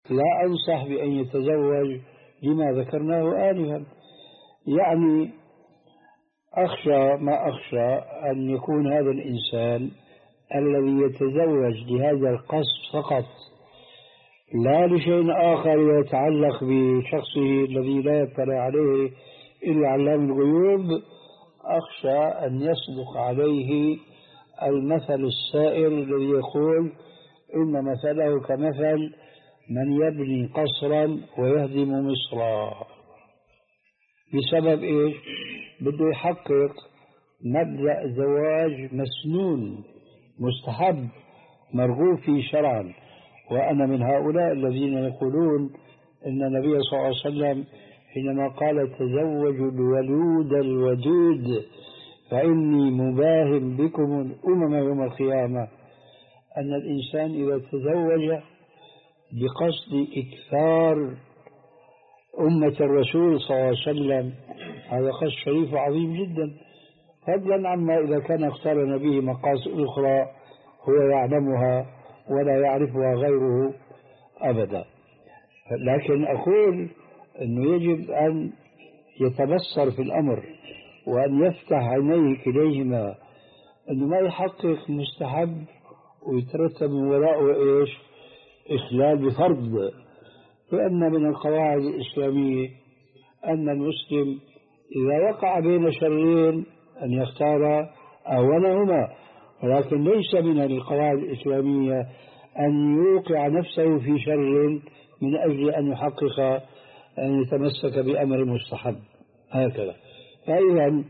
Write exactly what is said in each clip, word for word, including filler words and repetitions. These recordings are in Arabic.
لا أنصح بأن يتزوج لما ذكرناه آنفا. يعني أخشى ما أخشى أن يكون هذا الإنسان الذي يتزوج لهذا القصد فقط، لا لشيء آخر يتعلق بشخصه الذي لا يطلع عليه إلا علام الغيوب، أخشى أن يصدق عليه المثل السائر الذي يقول إن مثله كمثل من يبني قصرا ويهدم مصرا. بسبب إيش؟ بده يحقق مبدأ زواج مسنون مستحب مرغوب فيه شرعا. وأنا من هؤلاء الذين يقولون إن النبي صلى الله عليه وسلم حينما قال تزوجوا الولود الودود فإني مباهم بكم الأمم يوم القيامة، أن الإنسان إذا تزوج بقصد إكثار أمة الرسول صلى الله عليه وسلم هذا قصد شريف وعظيم جدا، فضلا عما إذا كان اقترن به مقاصد أخرى هو يعلمها ولا يعرفها غيره أبدا. لكن أقول أنه يجب أن يتبصر في الأمر وأن يفتح عينيه كليهما، أنه ما يحقق مستحب ويترتب من وراءه إيش؟ إخلال بفرض. لأن من القواعد الإسلامية أن المسلم إذا وقع بين شرين أن يختار أولهما، ولكن ليس من القواعد الإسلامية أن يوقع نفسه في شر من أجل أن يحقق أن يتمسك بأمر مستحب هكذا. فإذا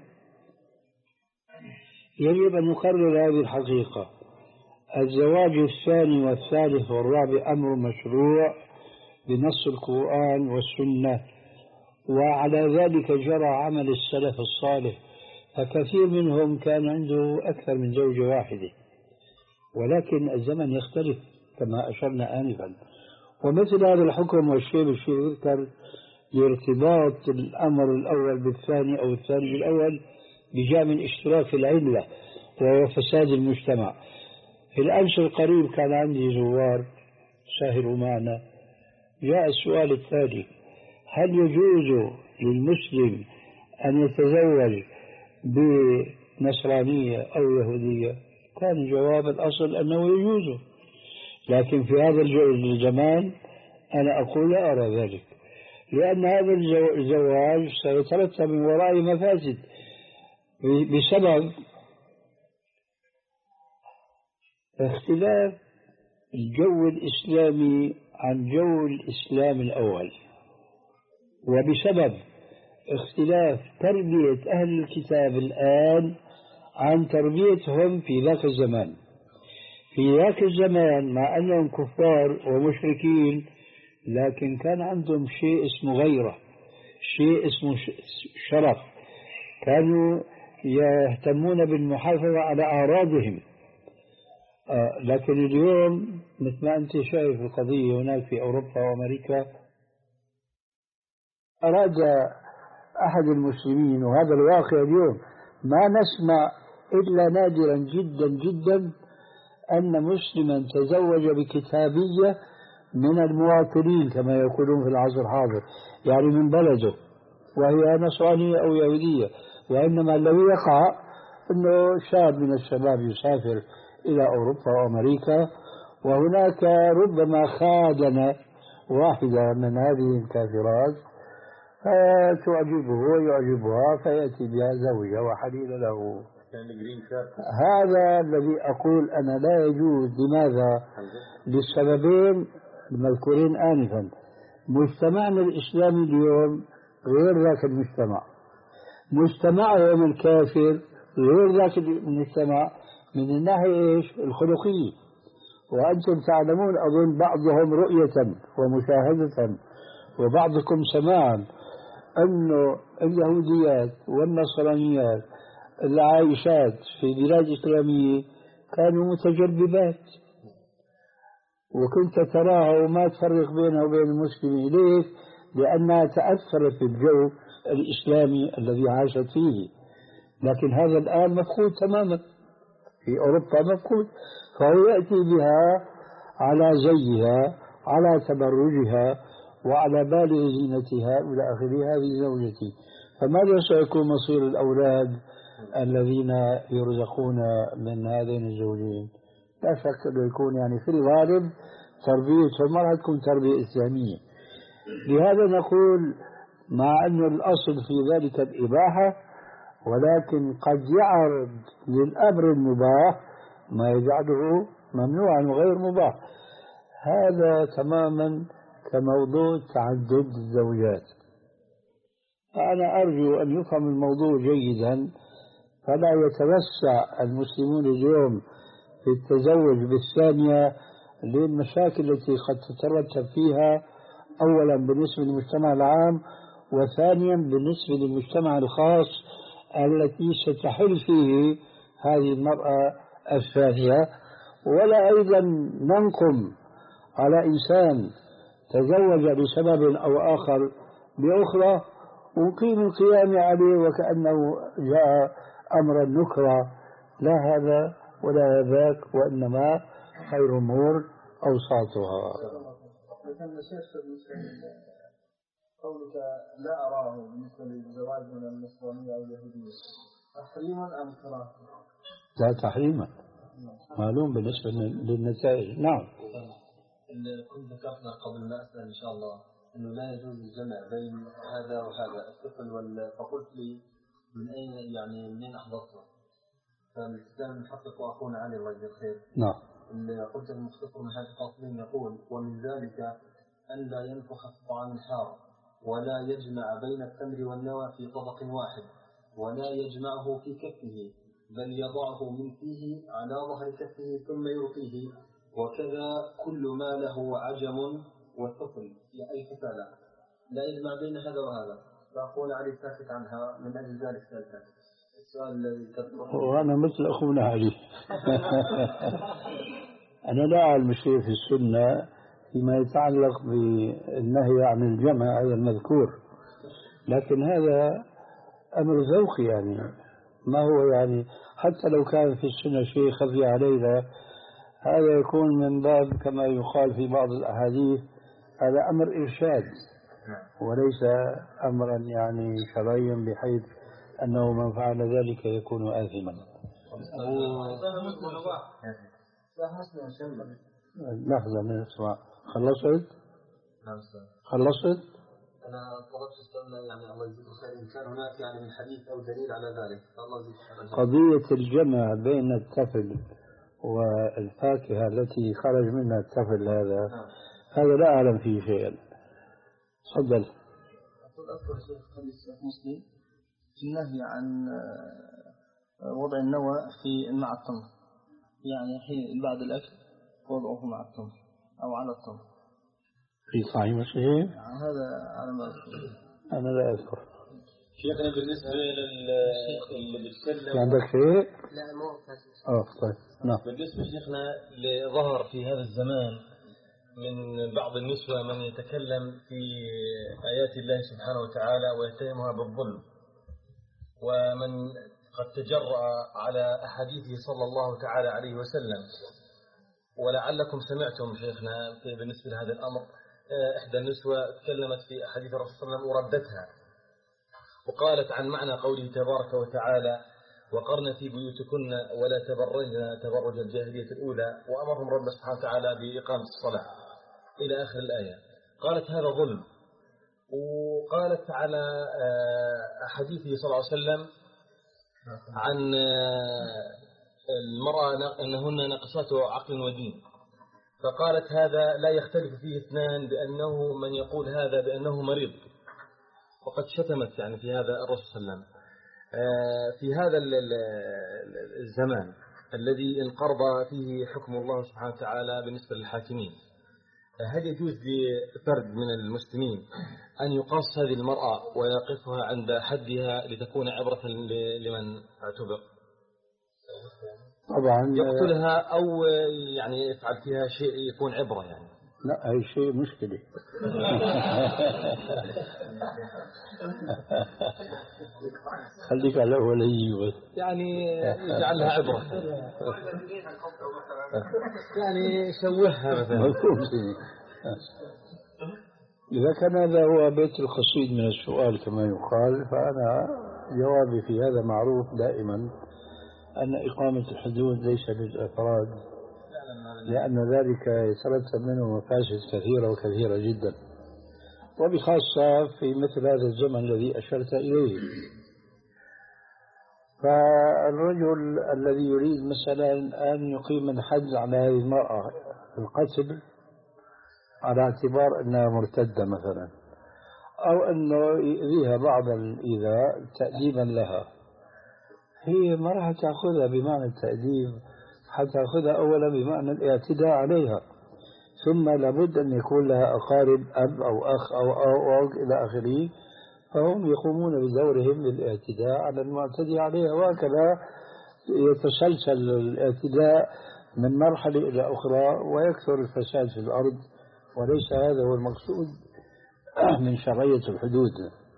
يجب أن نقرر هذه الحقيقة: الزواج الثاني والثالث والرابع أمر مشروع بنص القرآن والسنة، وعلى ذلك جرى عمل السلف الصالح، فكثير منهم كان عنده أكثر من زوجة واحدة، ولكن الزمن يختلف كما أشرنا آنفا. ومثل هذا الحكم والشيء بالشيء يذكر لارتباط الأمر الأول بالثاني أو الثاني بالأول بجاء من اشتراك العلة وهو فساد المجتمع. في الأمس القريب كان عندي زوار ساهروا معنا، جاء السؤال التالي: هل يجوز للمسلم أن يتزوج بنصرانية أو يهودية؟ كان جواب الأصل أنه يجوز، لكن في هذا الزمان أنا أقول لا أرى ذلك، لأن هذا الزواج سيترتب من وراء مفاسد بسبب اختلاف الجو الإسلامي عن جو الإسلام الأول، وبسبب اختلاف تربية أهل الكتاب الآن عن تربيتهم في ذاك الزمان. في ذاك الزمان مع أنهم كفار ومشركين لكن كان عندهم شيء اسمه غيرة، شيء اسمه شرف، كانوا يهتمون بالمحافظة على أعراضهم. آه لكن اليوم مثل ما أنت شايف القضية هناك في أوروبا وأمريكا، أراد أحد المسلمين، وهذا الواقع اليوم ما نسمع إلا نادرا جدا جدا أن مسلما تزوج بكتابية من المواطنين كما يقولون في العصر الحاضر، يعني من بلده، وهي نصرانية أو يهودية. وإنما الذي يقع أنه شاب من الشباب يسافر إلى أوروبا وأمريكا، وهناك ربما خادن واحدة من هذه الكافرات فتعجبه ويعجبها فيأتي بها زوجة وحليل له. هذا الذي أقول أنا لا يجوز. لماذا؟ للسببين المذكورين آنفا. مجتمعنا الإسلامي اليوم غير ذاك المجتمع، مجتمعهم الكافر غير ذاك المجتمع من الناحية إيش؟ الخلقية. وأنتم تعلمون أظن بعضهم رؤية ومشاهدة وبعضكم سماعا أنه اليهوديات والنصرانيات العايشات في بلاد إسلامية كانوا متجربات، وكنت تراها وما تفرق بينها وبين المسلمين. ليش؟ لأنها تأثرت بالجو الإسلامي الذي عاشت فيه. لكن هذا الآن مفقود تماما، في أوروبا مفقود، فهو يأتي بها على زيها على تبرجها وعلى بالغ زينتها إلى آخره هذه زوجتي، فماذا سيكون مصير الأولاد الذين يرزقون من هذين الزوجين؟ لا شك أنه يكون يعني في الغالب تربيتهم ما راح تكون تربية إسلامية. لهذا نقول مع أن الأصل في ذلك الإباحة، ولكن قد يعرض للأمر المباح ما يجعله ممنوعا وغير مباح. هذا تماما كموضوع تعدد الزوجات. فأنا أرجو أن يفهم الموضوع جيدا، فلا يتوسع المسلمون اليوم في التزوج بالثانية للمشاكل التي قد تترتب فيها، أولا بالنسبة للمجتمع العام، وثانيا بالنسبة للمجتمع الخاص التي ستحل فيه هذه المرأة الثانية. ولا أيضا ننقم على إنسان تزوج لسبب أو آخر بأخرى ونقيم القيام عليه وكأنه جاء أمر النكرة، لا هذا ولا ذاك، وإنما خير أمور أوساطها. قولك لا أراه بالنسبة للزواج من النصرانية أو اليهودية تحريما أم كراهة؟ لا تحريما، معلوم بالنسبة للنتائج. نعم. كنت ذكرنا قبل ما أسأل إن شاء الله أنه لا يجوز الجمع بين هذا وهذا الطفل وال... فقلت لي من أين يعني منين أحضرته؟ فالإسلام المحقق وأخونا علي الله يجزيه الخير. نعم. قلت المختصر من هذا القاصدين يقول ومن ذلك أن لا ينفخ في الطعام الحار، ولا يجمع بين التمر والنوى في طبق واحد، ولا يجمعه في كفه، بل يضعه من فيه على ظهر كفه ثم يلقيه، وكذا كل ما له عجم وثقل أي فتالة، لا يجمع بين هذا وهذا. فأخونا علي ساكت عنها، من أجل ذلك سألتك السؤال الذي تذكره. وأنا مثل أخونا علي. أنا لا أعلم شيء في السنة فيما يتعلق بالنهي عن الجمع هذا المذكور، لكن هذا أمر ذوقي، يعني ما هو يعني حتى لو كان في السنة شيء خفي علينا، هذا يكون من باب كما يقال في بعض الأحاديث هذا أمر إرشاد وليس أمرا يعني شرعيا بحيث أنه من فعل ذلك يكون آثما. لحظة نسمع. خلصت؟ خلصت؟ أنا طلبت السؤال يعني الله يجزيك الخير إن كان هناك يعني من حديث أو دليل على ذلك. الله يجزيك. قضية الجمع بين الطفل والفاكهة التي خرج منها الطفل هذا نعم. هذا لا أعلم فيه شيئا. تفضل. أذكر شيخ حديث مسلم في النهي عن وضع النوى في مع التمر، يعني حين بعد الأكل وضعه مع التمر أو على التمر في صحيح مسلم. هذا على ما أذكر. أنا لا أذكر. شيخنا بالنسبة لل اللي بيتكلم عندك شيء؟ لا مو اه طيب نعم. بالنسبة شيخنا لظهر في هذا الزمان من بعض النسوة من يتكلم في آيات الله سبحانه وتعالى ويتهمها بالظلم، ومن قد تجرأ على أحاديثه صلى الله تعالى عليه وسلم. ولعلكم سمعتم شيخنا بالنسبة لهذا الأمر إحدى النسوة تكلمت في أحاديث الرسول صلى الله عليه وسلم وردتها، وقالت عن معنى قوله تبارك وتعالى وقرن في بيوتكن ولا تبرجن تبرج الجاهلية الأولى، وأمرهم رب سبحانه وتعالى بإقامة الصلاة إلى آخر الآية. قالت هذا ظلم، وقالت على حديثه صلى الله عليه وسلم عن المرأة أنهن ناقصات عقل ودين، فقالت هذا لا يختلف فيه اثنان بأنه من يقول هذا بأنه مريض، وقد شتمت يعني في هذا الرسول صلى الله عليه وسلم. في هذا الزمان الذي انقرض فيه حكم الله سبحانه وتعالى بالنسبة للحاكمين، هل يجوز لفرد من المسلمين أن يقاص هذه المرأة ويقفها عند حدها لتكون عبرة لمن اعتبر؟ طبعا يقتلها أو يعني يفعل فيها شيء يكون عبرة يعني. لا هي شيء مشكلة. خليك على ولي بس يعني يجعلها عبرة يعني يشوهها مثلا. إذا كان هذا هو بيت القصيد من السؤال كما يقال، فأنا جوابي في هذا معروف دائما، أن إقامة الحدود ليس للأفراد، لأن ذلك يترتب منه مفاسد كثيرة وكثيرة جدا، وبخاصة في مثل هذا الزمن الذي أشرت إليه. فالرجل الذي يريد مثلا أن يقيم الحد على هذه المرأة القتل على اعتبار أنها مرتدة مثلا، أو أنه يؤذيها بعض الإيذاء تأديبا لها، هي ما راح تأخذها بمعنى التأديب، حتأخذها أولا بمعنى الاعتداء عليها، ثم لابد أن يكون لها أقارب أب أو أخ أو أو, أو إلى آخره، فهم يقومون بدورهم للاعتداء على المعتدي عليها، وهكذا يتسلسل الاعتداء من مرحلة إلى أخرى ويكثر الفساد في الأرض، وليس هذا هو المقصود من شرعية الحدود.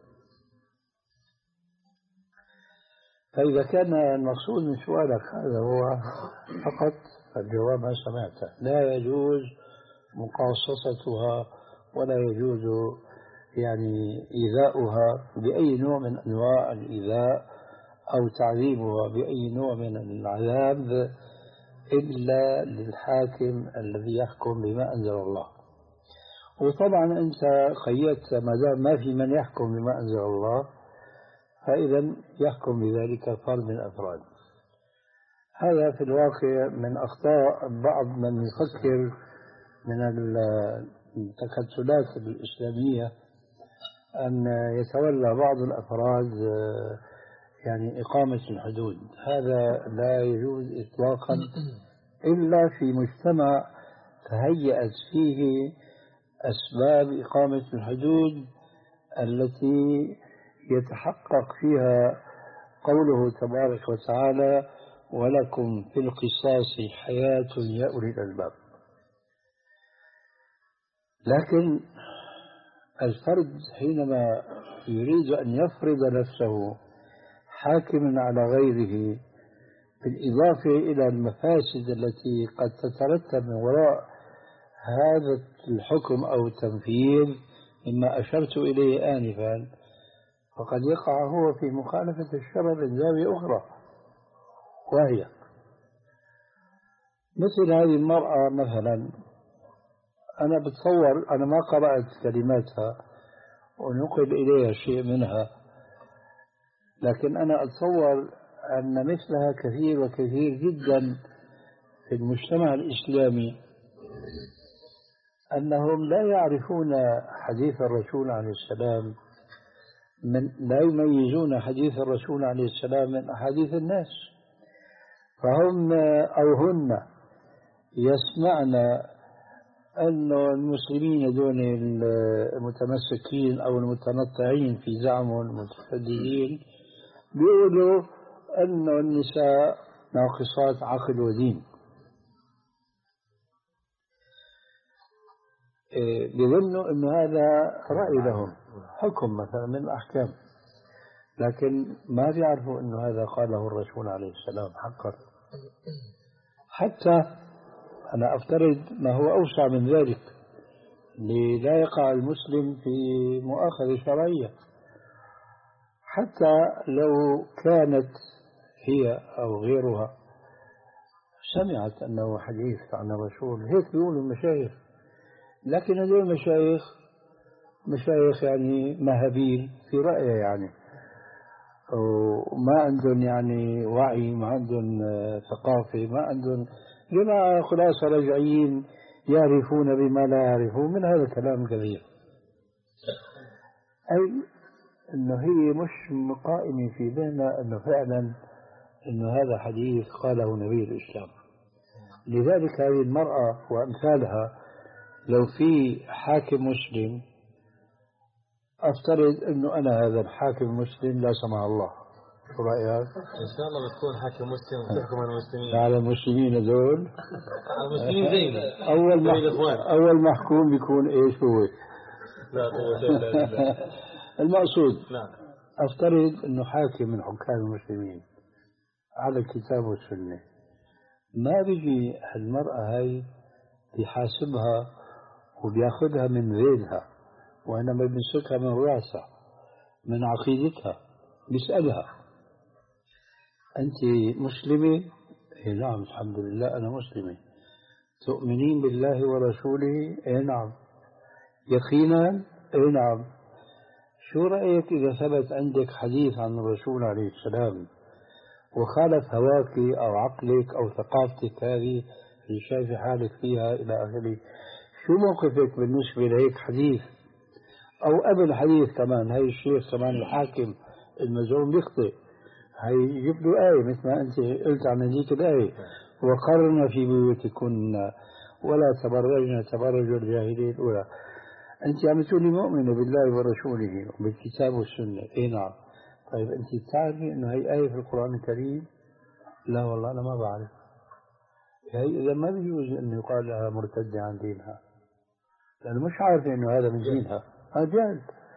فإذا كان المقصود من سؤالك هذا هو فقط، الجواب ما سمعته، لا يجوز مقاصصتها ولا يجوز يعني إيذاؤها بأي نوع من أنواع الإيذاء أو تعذيبها بأي نوع من العذاب إلا للحاكم الذي يحكم بما أنزل الله. وطبعا أنت قيدت ما دام ما في من يحكم بما أنزل الله، فإذا يحكم بذلك فرد من الأفراد. هذا في الواقع من أخطاء بعض من يفكر من التكتلات الإسلامية أن يتولى بعض الأفراد يعني إقامة الحدود. هذا لا يجوز إطلاقا إلا في مجتمع تهيأت فيه أسباب إقامة الحدود التي يتحقق فيها قوله تبارك وتعالى: ولكم في القصاص حياة يا أولي الألباب. لكن الفرد حينما يريد أن يفرض نفسه حاكما على غيره، بالإضافة إلى المفاسد التي قد تترتب من وراء هذا الحكم أو التنفيذ مما أشرت إليه آنفا، فقد يقع هو في مخالفة الشرع من زاوية أخرى، وهي مثل هذه المرأة مثلا. أنا بتصور، أنا ما قرأت كلماتها ونقل إليها شيء منها، لكن أنا أتصور أن مثلها كثير وكثير جدا في المجتمع الإسلامي، أنهم لا يعرفون حديث الرسول عليه السلام، من لا يميزون حديث الرسول عليه السلام من أحاديث الناس، فهم أو هن يسمعن أن المسلمين دون المتمسكين أو المتنطعين في زعمهم المتشددين بيقولوا أن النساء ناقصات عقل ودين، بيظنوا أن هذا رأي لهم، حكم مثلا من الأحكام، لكن ما بيعرفوا أن هذا قاله الرسول عليه السلام حقا. حتى أنا أفترض ما هو أوسع من ذلك، لا يقع المسلم في مؤاخذة شرعية. حتى لو كانت هي أو غيرها سمعت أنه حديث عن الرسول، هيك بيقولوا المشايخ، لكن هذول المشايخ مشايخ يعني مهابيل في رأيه، يعني وما عندهم يعني وعي، ما عندهم ثقافة، ما عندهم جماعة خلاصة رجعيين يعرفون بما لا يعرفون من هذا الكلام كثير. أي أنه هي مش مقائمة في ذهننا أنه فعلا أنه هذا حديث قاله نبي الإسلام. لذلك هذه المرأة وأمثالها لو في حاكم مسلم، أفترض أنه أنا هذا الحاكم المسلم لا سمح الله، شو رأيك؟ إن شاء الله بتكون حاكم مسلم وتحكم على المسلمين. على المسلمين هذول المسلمين زينا. أول محكوم أول محكوم بيكون إيش هو؟ لا قوة إلا بالله. المقصود نعم. أفترض أنه حاكم من حكام المسلمين على الكتاب والسنة، ما بيجي المرأة هاي بيحاسبها وبياخذها من ذيلها، وإنما بيمسكها من رأسها من عقيدتها. بيسألها أنت مسلمة؟ إيه نعم الحمد لله أنا مسلمة. تؤمنين بالله ورسوله؟ إيه نعم. يقينا؟ إيه نعم. شو رأيك إذا ثبت عندك حديث عن الرسول عليه السلام وخالف هواك أو عقلك أو ثقافتك هذه اللي شايف حالك فيها إلى آخره، شو موقفك بالنسبة لهيك حديث؟ أو قبل حديث كمان، هاي الشيخ كمان الحاكم المزعوم بيخطئ، هاي يجيب له آية مثل ما أنت قلت عن هذيك الآية: وقرن في بيوتكن ولا تبرجن تبرج الجاهلية الأولى. أنت عم تقولي مؤمنة بالله ورسوله وبالكتاب والسنة. إيه نعم. طيب أنت تعرفي إنه هي آية في القرآن الكريم؟ لا والله أنا ما بعرف. هي إذا ما بيجوز إنه يقال لها مرتدة عن دينها، لأنه مش عارفة إنه هذا من دينها، هذا جهل.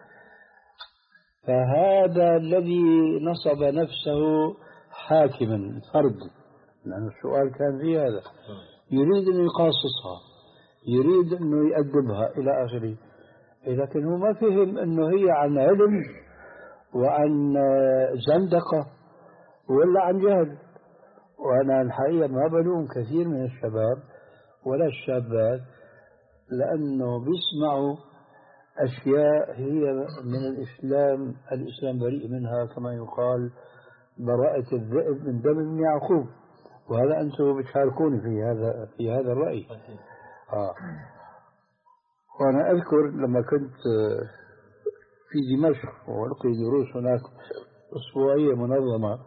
فهذا الذي نصب نفسه حاكما فرد، لأن السؤال كان في هذا، يريد أن يقاصصها، يريد أنه يأدبها إلى آخره، لكن هو ما فهم أنه هي عن علم وعن زندقة ولا عن جهل. وأنا الحقيقة ما بلوم كثير من الشباب ولا الشابات، لأنه بيسمعوا أشياء هي من الإسلام، الإسلام بريء منها كما يقال: براءة الذئب من دم ابن يعقوب. وهذا أنتم بتشاركوني في هذا في هذا الرأي. آه. وأنا أذكر لما كنت في دمشق وألقي دروس هناك أسبوعية منظمة،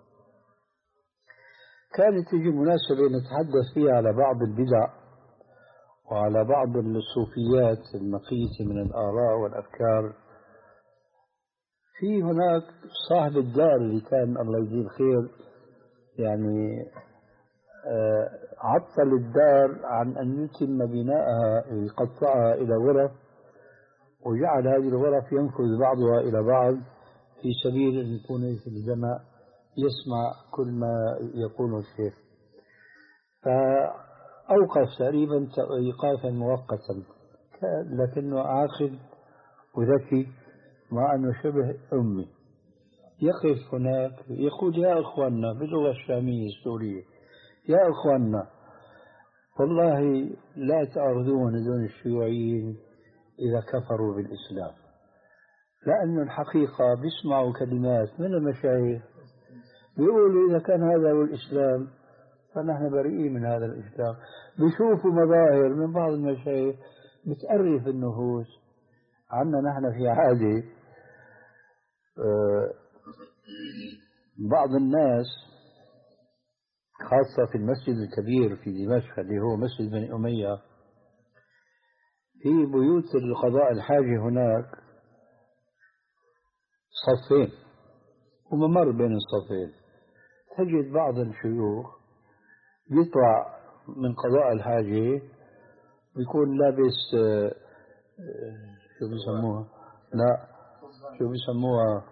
كانت تجي مناسبة نتحدث فيها على بعض البدع وعلى بعض الصوفيات المقيتة من الآراء والأفكار. في هناك صاحب الدار اللي كان الله يجزيه الخير يعني آه عطل الدار عن أن يتم بناءها، يقطعها إلى غرف، وجعل هذه الغرف ينفذ بعضها إلى بعض في سبيل أن يكون في الجمع يسمع كل ما يقوله الشيخ. فأوقف تقريبا إيقافا مؤقتا، لكنه عاقل وذكي مع أنه شبه أمي. يقف هناك يقول: يا إخواننا، باللغة الشامية السورية: يا إخواننا والله لا تأخذون هذول الشيوعيين إذا كفروا بالإسلام، لأن الحقيقة بيسمعوا كلمات من المشايخ بيقولوا إذا كان هذا هو الإسلام فنحن بريئين من هذا الإسلام. بيشوفوا مظاهر من بعض المشايخ بتأرف النفوس. عنا نحن في عادة بعض الناس خاصة في المسجد الكبير في دمشق اللي هو مسجد بني أمية، في بيوت القضاء الحاجة هناك صفين وممر بين الصفين، تجد بعض الشيوخ يطلع من قضاء الحاجة بيكون لابس شو بيسموها؟ لا شو بيسموها؟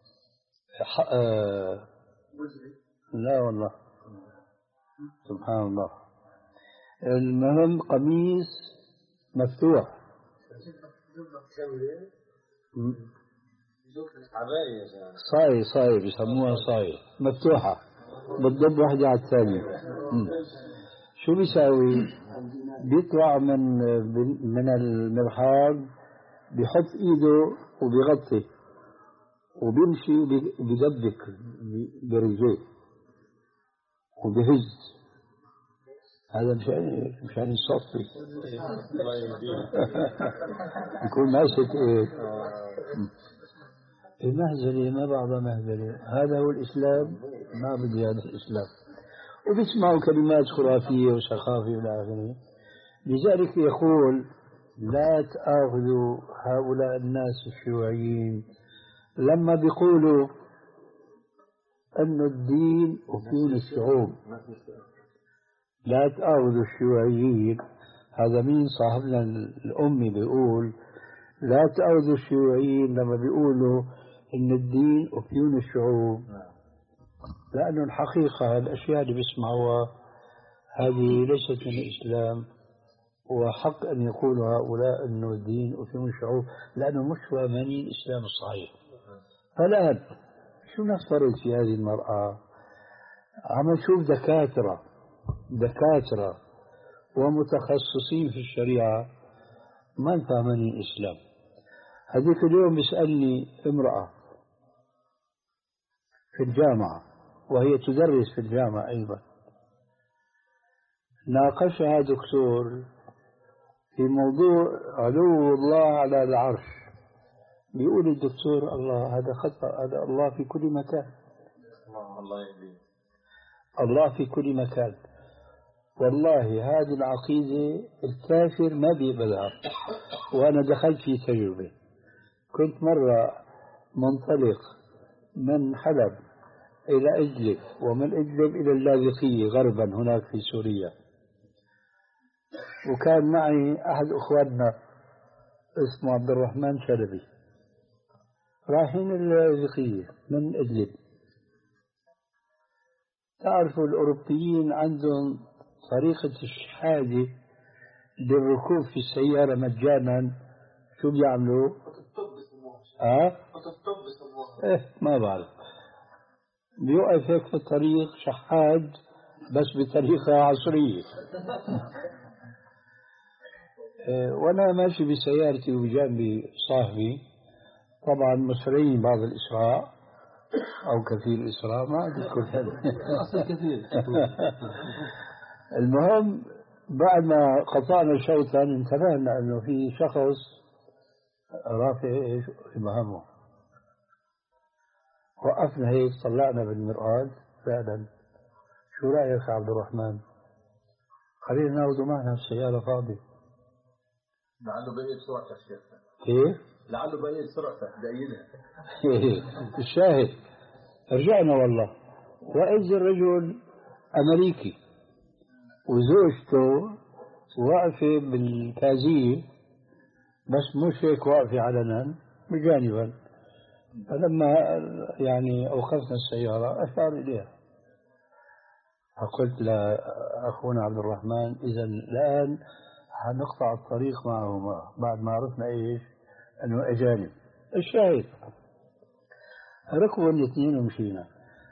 لا والله سبحان الله، المهم قميص مفتوح، صاي صاي بيسموها صاي مفتوحة بتضب واحدة على الثانية. شو بيساوي؟ بيطلع من من المرحاض، بيحط ايده وبيغطي وبيمشي وبيدبك برجليه وبيهز. هذا مشان مشان يصفي يكون ماسك ايه المهزلة، ما بعضها مهزلة. هذا هو الإسلام؟ ما بدي هذا الإسلام. وبيسمعوا كلمات خرافية وسخافة إلى آخره. لذلك يقول: لا تأخذوا هؤلاء الناس الشيوعيين لما بيقولوا أن الدين أفيون الشعوب. لا تأخذوا الشيوعيين، هذا مين صاحبنا الأمي بيقول لا تأخذوا الشيوعيين لما بيقولوا إن الدين أفيون الشعوب، لأنه الحقيقة الأشياء اللي بيسمعوها هذه ليست من الإسلام وحق أن يقولوا هؤلاء أنه الدين وفيهم الشعوب لأنه مش فاهمين الإسلام الصحيح. فالآن شو نفترض في هذه المرأة؟ عم نشوف دكاترة دكاترة ومتخصصين في الشريعة ما فاهمين الإسلام. هذيك اليوم بيسألني امرأة في الجامعة وهي تدرس في الجامعة أيضا، ناقشها دكتور في موضوع علو الله على العرش. بيقول الدكتور الله هذا خطأ، هذا الله في كل مكان. الله يهديه. الله في كل مكان. والله هذه العقيدة الكافر ما بيقبلها. وأنا دخلت في تجربة. كنت مرة منطلق من حلب إلى إدلب ومن إدلب إلى اللاذقية غربا هناك في سوريا، وكان معي أحد أخواننا اسمه عبد الرحمن شلبي، رايحين اللاذقية من إدلب. تعرفوا الأوروبيين عندهم طريقة الشهادة للركوب في السيارة مجانا. شو بيعملوا؟ اه ايه ما بعرف، بيوقف هيك في الطريق شحاد بس بطريقة عصرية. اه وانا ماشي بسيارتي وبجانبي صاحبي، طبعا مسرعين بعض الإسراع أو كثير الإسراع، ما أذكر كثير. المهم بعد ما قطعنا شوطا انتبهنا أنه في شخص رافع إبهامه. وقفنا هيك طلعنا بالمرآة فعلا. شو رأيك يا عبد الرحمن؟ خلينا ناخذ معنا السيارة فاضية. لعله بقيت سرعته الشيخ. كيف؟ لعله بقيت سرعته بأيدها. الشاهد رجعنا والله، وإذ الرجل أمريكي وزوجته واقفة بالكازية، بس مش هيك واقفة علنا بجانبا. فلما يعني أوقفنا السيارة أشار إليها، فقلت لأخونا عبد الرحمن إذا الآن حنقطع الطريق معهما بعد ما عرفنا إيش أنه أجانب. الشاهد ركبوا الاثنين ومشينا.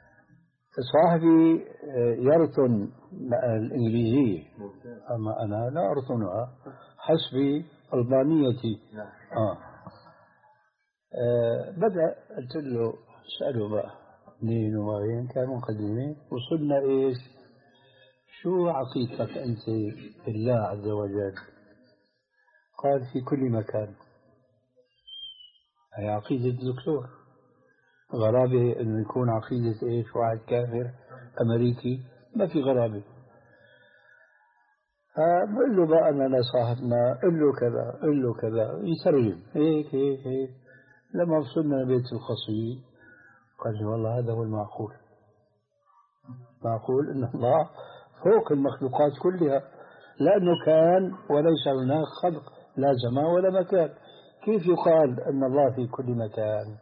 صاحبي يرطن الإنجليزية أما أنا لا أرطنها حسب ألبانيتي. آه. آه بدأ قلت له اسأله بقى منين وين، كان مقدمين. وصلنا إيش؟ شو عقيدتك أنت بالله عز وجل؟ قال في كل مكان. هي عقيدة الدكتور. غرابة إنه يكون عقيدة إيش واحد كافر أمريكي، ما في غرابة. فبقول له بقى أنا صاحبنا قل له كذا قل له كذا يترجم هيك هيك هيك. لما وصلنا لبيت القصيد قال لي والله هذا هو المعقول. معقول إن الله فوق المخلوقات كلها، لأنه كان وليس هناك خلق لا زمان ولا مكان. كيف يقال أن الله في كل مكان؟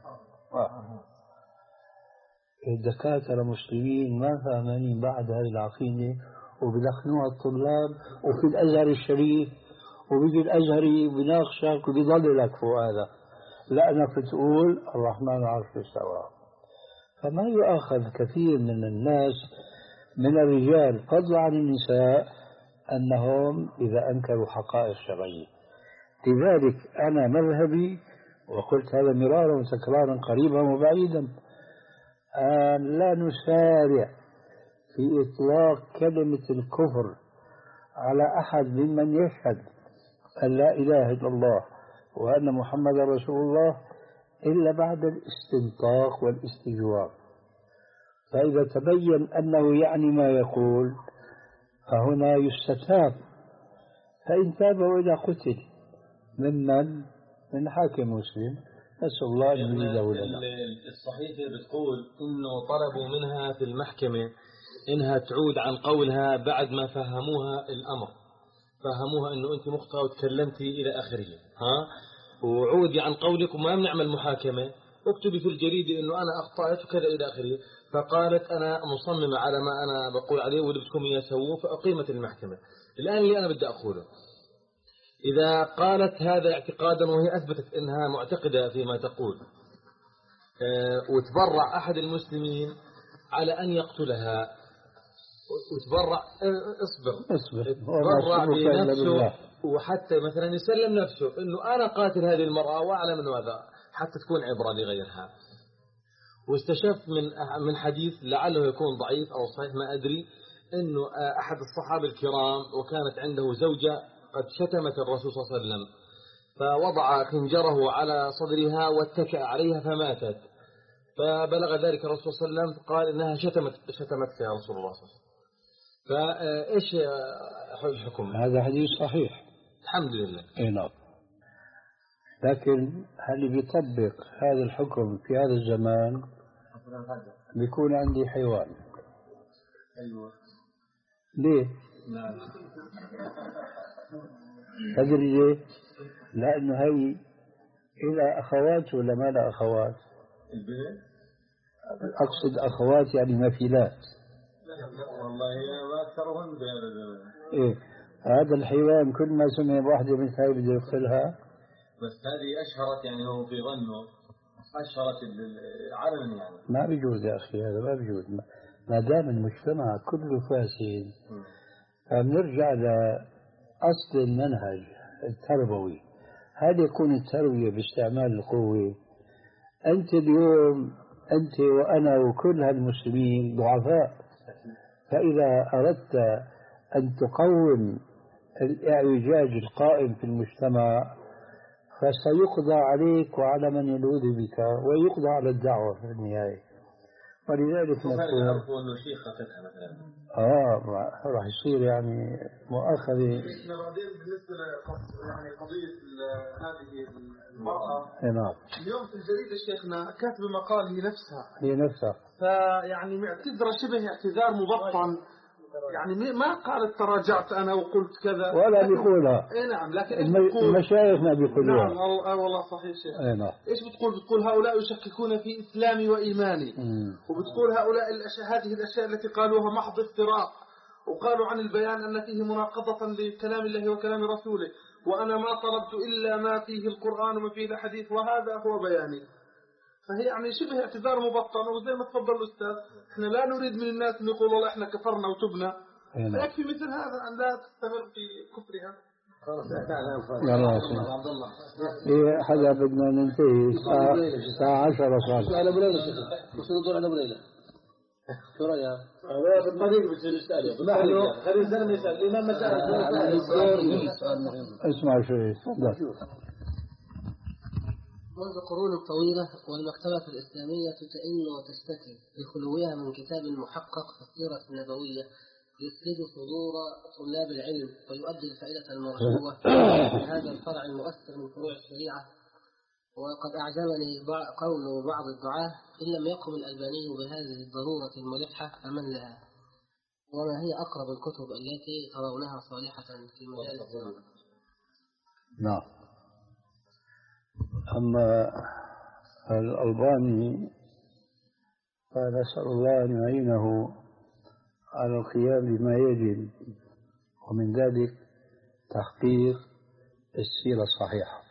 الدكاترة مسلمين ما فاهمين بعد هذه العقيدة وبدخنوها الطلاب، وفي الأزهر الشريف وبيجي الأزهري بناقشك وبيضل لك فوق هذا، لأنك بتقول الرحمن على العرش استوى. فما يؤاخذ كثير من الناس من الرجال فضلا عن النساء أنهم إذا أنكروا حقائق شرعية. لذلك أنا مذهبي، وقلت هذا مرارا وتكرارا قريبا وبعيدا، أن لا نسارع في إطلاق كلمة الكفر على أحد ممن يشهد أن لا إله إلا الله وأن محمد رسول الله إلا بعد الاستنطاق والاستجواب. فإذا تبين أنه يعني ما يقول فهنا يستتاب، فإن تاب وإذا قتل ممن من حاكم مسلم نسأل الله أن يجيبه لنا. الصحيفة بتقول إنه طلبوا منها في المحكمة إنها تعود عن قولها بعد ما فهموها الأمر، فهموها إنه أنت مخطئة وتكلمتي إلى آخره، ها، وعودي عن قولك وما بنعمل محاكمة، اكتبي في الجريدة إنه أنا أخطأت وكذا إلى آخره. فقالت أنا مصممة على ما أنا بقول عليه واللي بدكم إياه سووه، فأقيمت المحكمة. الآن اللي أنا بدي أقوله إذا قالت هذا اعتقادا وهي أثبتت أنها معتقدة فيما تقول وتبرع أحد المسلمين على أن يقتلها وتبرع اصبر اصبر تبرع بنفسه وحتى مثلا يسلم نفسه أنه أنا قاتل هذه المرأة وأعلم أنه هذا حتى تكون عبرة لغيرها. واستشف من من حديث لعله يكون ضعيف أو صحيح ما أدري أنه أحد الصحابة الكرام وكانت عنده زوجة قد شتمت الرسول صلى الله عليه وسلم فوضع خنجره على صدرها واتكأ عليها فماتت، فبلغ ذلك الرسول صلى الله عليه وسلم قال إنها شتمت شتمتك يا رسول الله صلى الله عليه وسلم. فإيش الحكم؟ هذا حديث صحيح الحمد لله. اي نعم. لكن هل بيطبق هذا الحكم في هذا الزمان؟ بيكون عندي حيوان. أيوة. ليه؟ نعم. تدري ليه؟ لأنه هي إلى أخوات ولا ما لا أخوات؟ البنت؟ أقصد أخوات يعني مثيلات. والله ما أكثرهن بهذا الزمان. إيه هذا الحيوان كل ما سمع بواحدة من هاي بده يقتلها. بس هذه أشهرت يعني هو في ظنه أشهرت العلن يعني. ما بيجوز يا أخي هذا ما بيجوز ما دام المجتمع كله فاسد. فبنرجع لأصل المنهج التربوي. هل يكون التربية باستعمال القوة؟ أنت اليوم أنت وأنا وكل هالمسلمين ضعفاء، فإذا أردت أن تقوم الإعوجاج القائم في المجتمع فسيقضى عليك وعلى من يلوذ بك ويقضى على الدعوة في النهاية. ولذلك نقول أنه شيء خافتها مثلا آه راح يصير يعني مؤاخذة. إحنا بعدين بالنسبة يعني قضية هذه المرأة نعم. اليوم في الجريدة شيخنا كاتب مقال هي نفسها هي نفسها فيعني معتذرة شبه اعتذار مبطن، يعني ما قالت تراجعت أنا وقلت كذا ولا بيقولها. إيه نعم. لكن المشايخ ما بيقولوها. نعم آه والله صحيح شيخ. إيه نعم. إيش بتقول؟ بتقول هؤلاء يشككون في إسلامي وإيماني. مم. وبتقول هؤلاء الأشياء هذه الأشياء التي قالوها محض افتراء، وقالوا عن البيان أن فيه مناقضة لكلام الله وكلام رسوله، وأنا ما طلبت إلا ما فيه القرآن وما فيه الحديث وهذا هو بياني. فهي يعني شبه اعتذار مبطن. وزي ما تفضل الأستاذ احنا لا نريد من الناس أن يقولوا والله احنا كفرنا وتبنا. فيكفي مثل هذا أن لا تستمر في كفرها. يلا عبد الله إيه حدا بدنا ننتهي الساعة الساعة عشرة صار. على أبو ليلى بس ندور على أبو ليلى. شو رأيك؟ هذا بالطريق بتصير يسأله. خلي الزلمة يسأل الإمام مسألة. اسمع شوي تفضل. منذ قرون طويلة والمكتبة الإسلامية تئن وتشتكي بخلوها من كتاب محقق في السيرة النبوية يسلد صدور طلاب العلم ويؤدي الفائدة المرجوة في هذا الفرع المؤثر من فروع الشريعة. وقد أعجبني قول بعض الدعاة إن لم يقم الألباني بهذه الضرورة الملحة فمن لها، وما هي أقرب الكتب التي ترونها صالحة في مجال السيرة؟ نعم. أما الألباني فنسأل الله أن يعينه على القيام بما يجب، ومن ذلك تحقيق السيرة الصحيحة.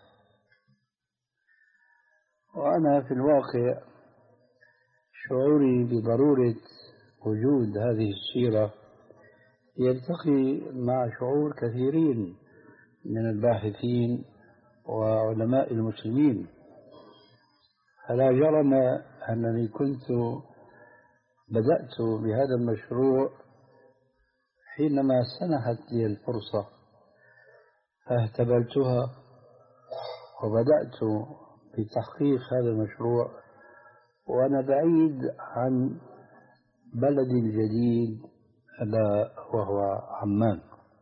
وأنا في الواقع شعوري بضرورة وجود هذه السيرة يلتقي مع شعور كثيرين من الباحثين وعلماء المسلمين. فلا جرم أنني كنت بدأت بهذا المشروع حينما سنحت لي الفرصة فاهتبلتها وبدأت بتحقيق هذا المشروع وأنا بعيد عن بلدي الجديد ألا وهو عمان.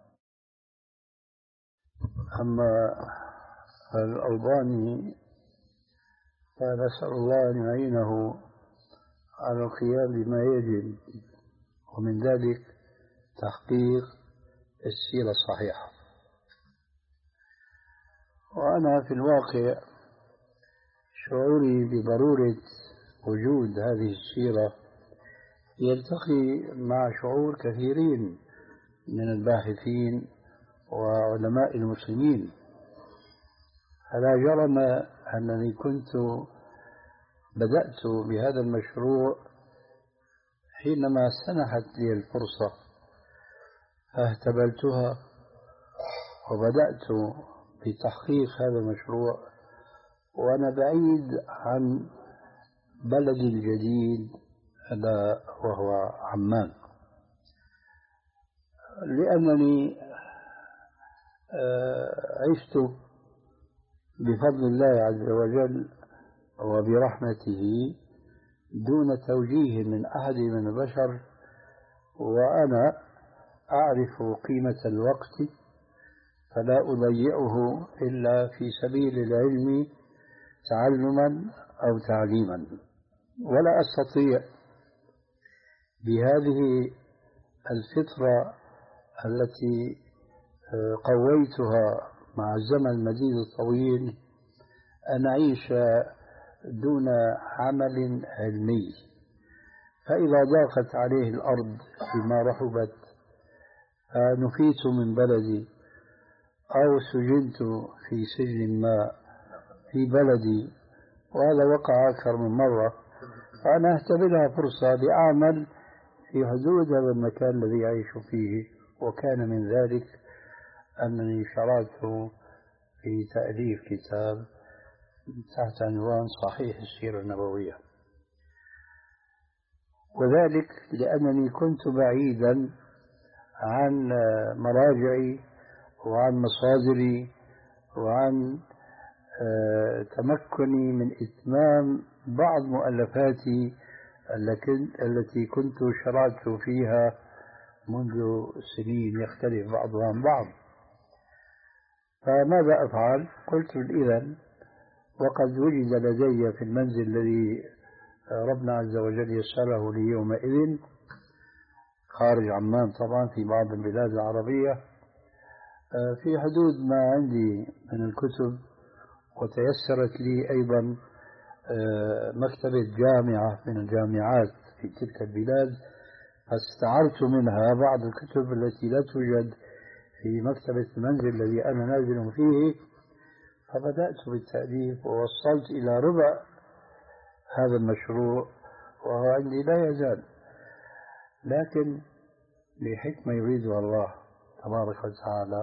أما الألباني فنسأل الله أن يعينه على القيام بما يجب، ومن ذلك تحقيق السيرة الصحيحة. وأنا في الواقع شعوري بضرورة وجود هذه السيرة يلتقي مع شعور كثيرين من الباحثين وعلماء المسلمين. فلا جرم أنني كنت بدأت بهذا المشروع حينما سنحت لي الفرصة، فاهتبلتها وبدأت بتحقيق هذا المشروع وأنا بعيد عن بلدي الجديد ألا وهو عمان، لأنني عشت بفضل الله عز وجل وبرحمته دون توجيه من أحد من البشر، وأنا أعرف قيمة الوقت فلا أضيعه إلا في سبيل العلم تعلما أو تعليما، ولا أستطيع بهذه الفطرة التي قويتها مع الزمن المديد الطويل أن أعيش دون عمل علمي. فإذا ضاقت عليه الأرض بما رحبت نفيت من بلدي أو سجنت في سجن ما في بلدي، وهذا وقع أكثر من مرة، فأنا أهتبلها فرصة لأعمل في حدود هذا المكان الذي أعيش فيه. وكان من ذلك أنني شرعت في تأليف كتاب تحت عنوان صحيح السيرة النبوية، وذلك لأنني كنت بعيدا عن مراجعي وعن مصادري وعن تمكني من إتمام بعض مؤلفاتي التي كنت شرعت فيها منذ سنين يختلف بعضها عن بعض. فماذا أفعل؟ قلت إذن وقد وجد لدي في المنزل الذي ربنا عز وجل يسره لي يومئذ خارج عمان طبعا في بعض البلاد العربية في حدود ما عندي من الكتب، وتيسرت لي أيضا مكتبة جامعة من الجامعات في تلك البلاد، فاستعرت منها بعض الكتب التي لا توجد في مكتبة المنزل الذي أنا نازل فيه، فبدأت بالتأليف ووصلت إلى ربع هذا المشروع وهو عندي لا يزال، لكن لحكمة يريدها الله تبارك وتعالى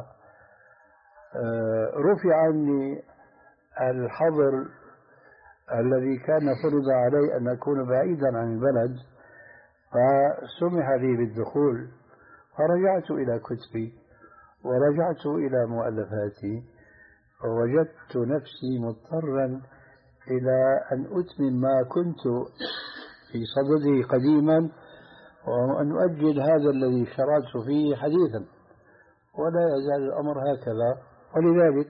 رفع عني الحظر الذي كان فرض علي أن أكون بعيدا عن البلد، فسمح لي بالدخول، فرجعت إلى كتبي ورجعت إلى مؤلفاتي، فوجدت نفسي مضطرا إلى أن أتمم ما كنت في صدده قديما وأن أؤجل هذا الذي شرعت فيه حديثا، ولا يزال الأمر هكذا. ولذلك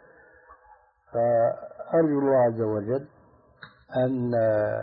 فأرجو الله عز وجل أن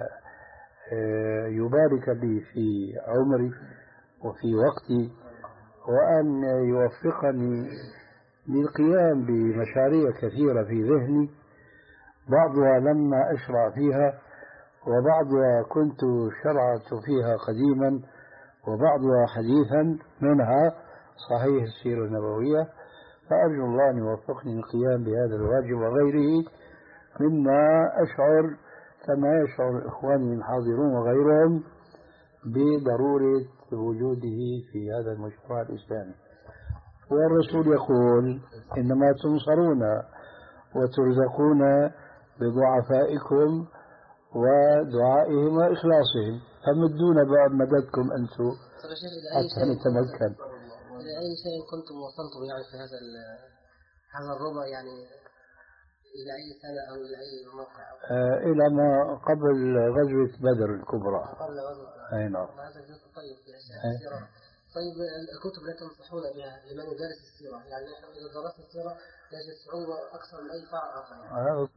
يبارك لي في عمري وفي وقتي، وأن يوفقني للقيام بمشاريع كثيرة في ذهني، بعضها لما أشرع فيها وبعضها كنت شرعت فيها قديما وبعضها حديثا، منها صحيح السيرة النبوية. فأرجو الله أن يوفقني للقيام بهذا الواجب وغيره مما أشعر كما يشعر إخواني الحاضرون وغيرهم بضرورة وجوده في هذا المجتمع الإسلامي. والرسول يقول إنما تنصرون وترزقون بضعفائكم ودعائهم وإخلاصهم، فمدونا بقى مددكم أنتم حتى نتمكن. لأي شيء كنتم وصلتم يعني في هذا هذا الربع، يعني إلى أي سنة أو إلى أي موقع؟ آه إلى ما قبل غزوة بدر الكبرى. قبل غزوة. أي نعم. هذا جزء طيب في أشياء السيرة. طيب الكتب التي تنصحون بها لمن يدرس السيرة، يعني نحن إذا درسنا السيرة نجد صعوبة أكثر من أي فرع آخر. يعني.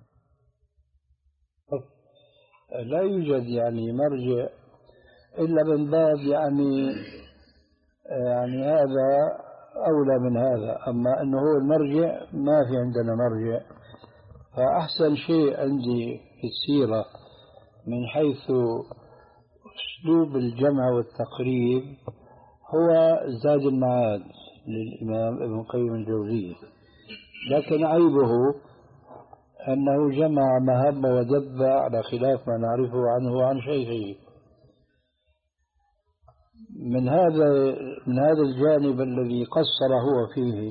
لا يوجد يعني مرجع إلا من باب يعني يعني هذا أولى من هذا، أما أنه هو المرجع ما في عندنا مرجع. فأحسن شيء عندي في السيرة من حيث أسلوب الجمع والتقريب هو زاد المعاد للإمام ابن القيم الجوزية، لكن عيبه أنه جمع ما هم ودب على خلاف ما نعرفه عنه وعن شيخه. من هذا من هذا الجانب الذي قصر هو فيه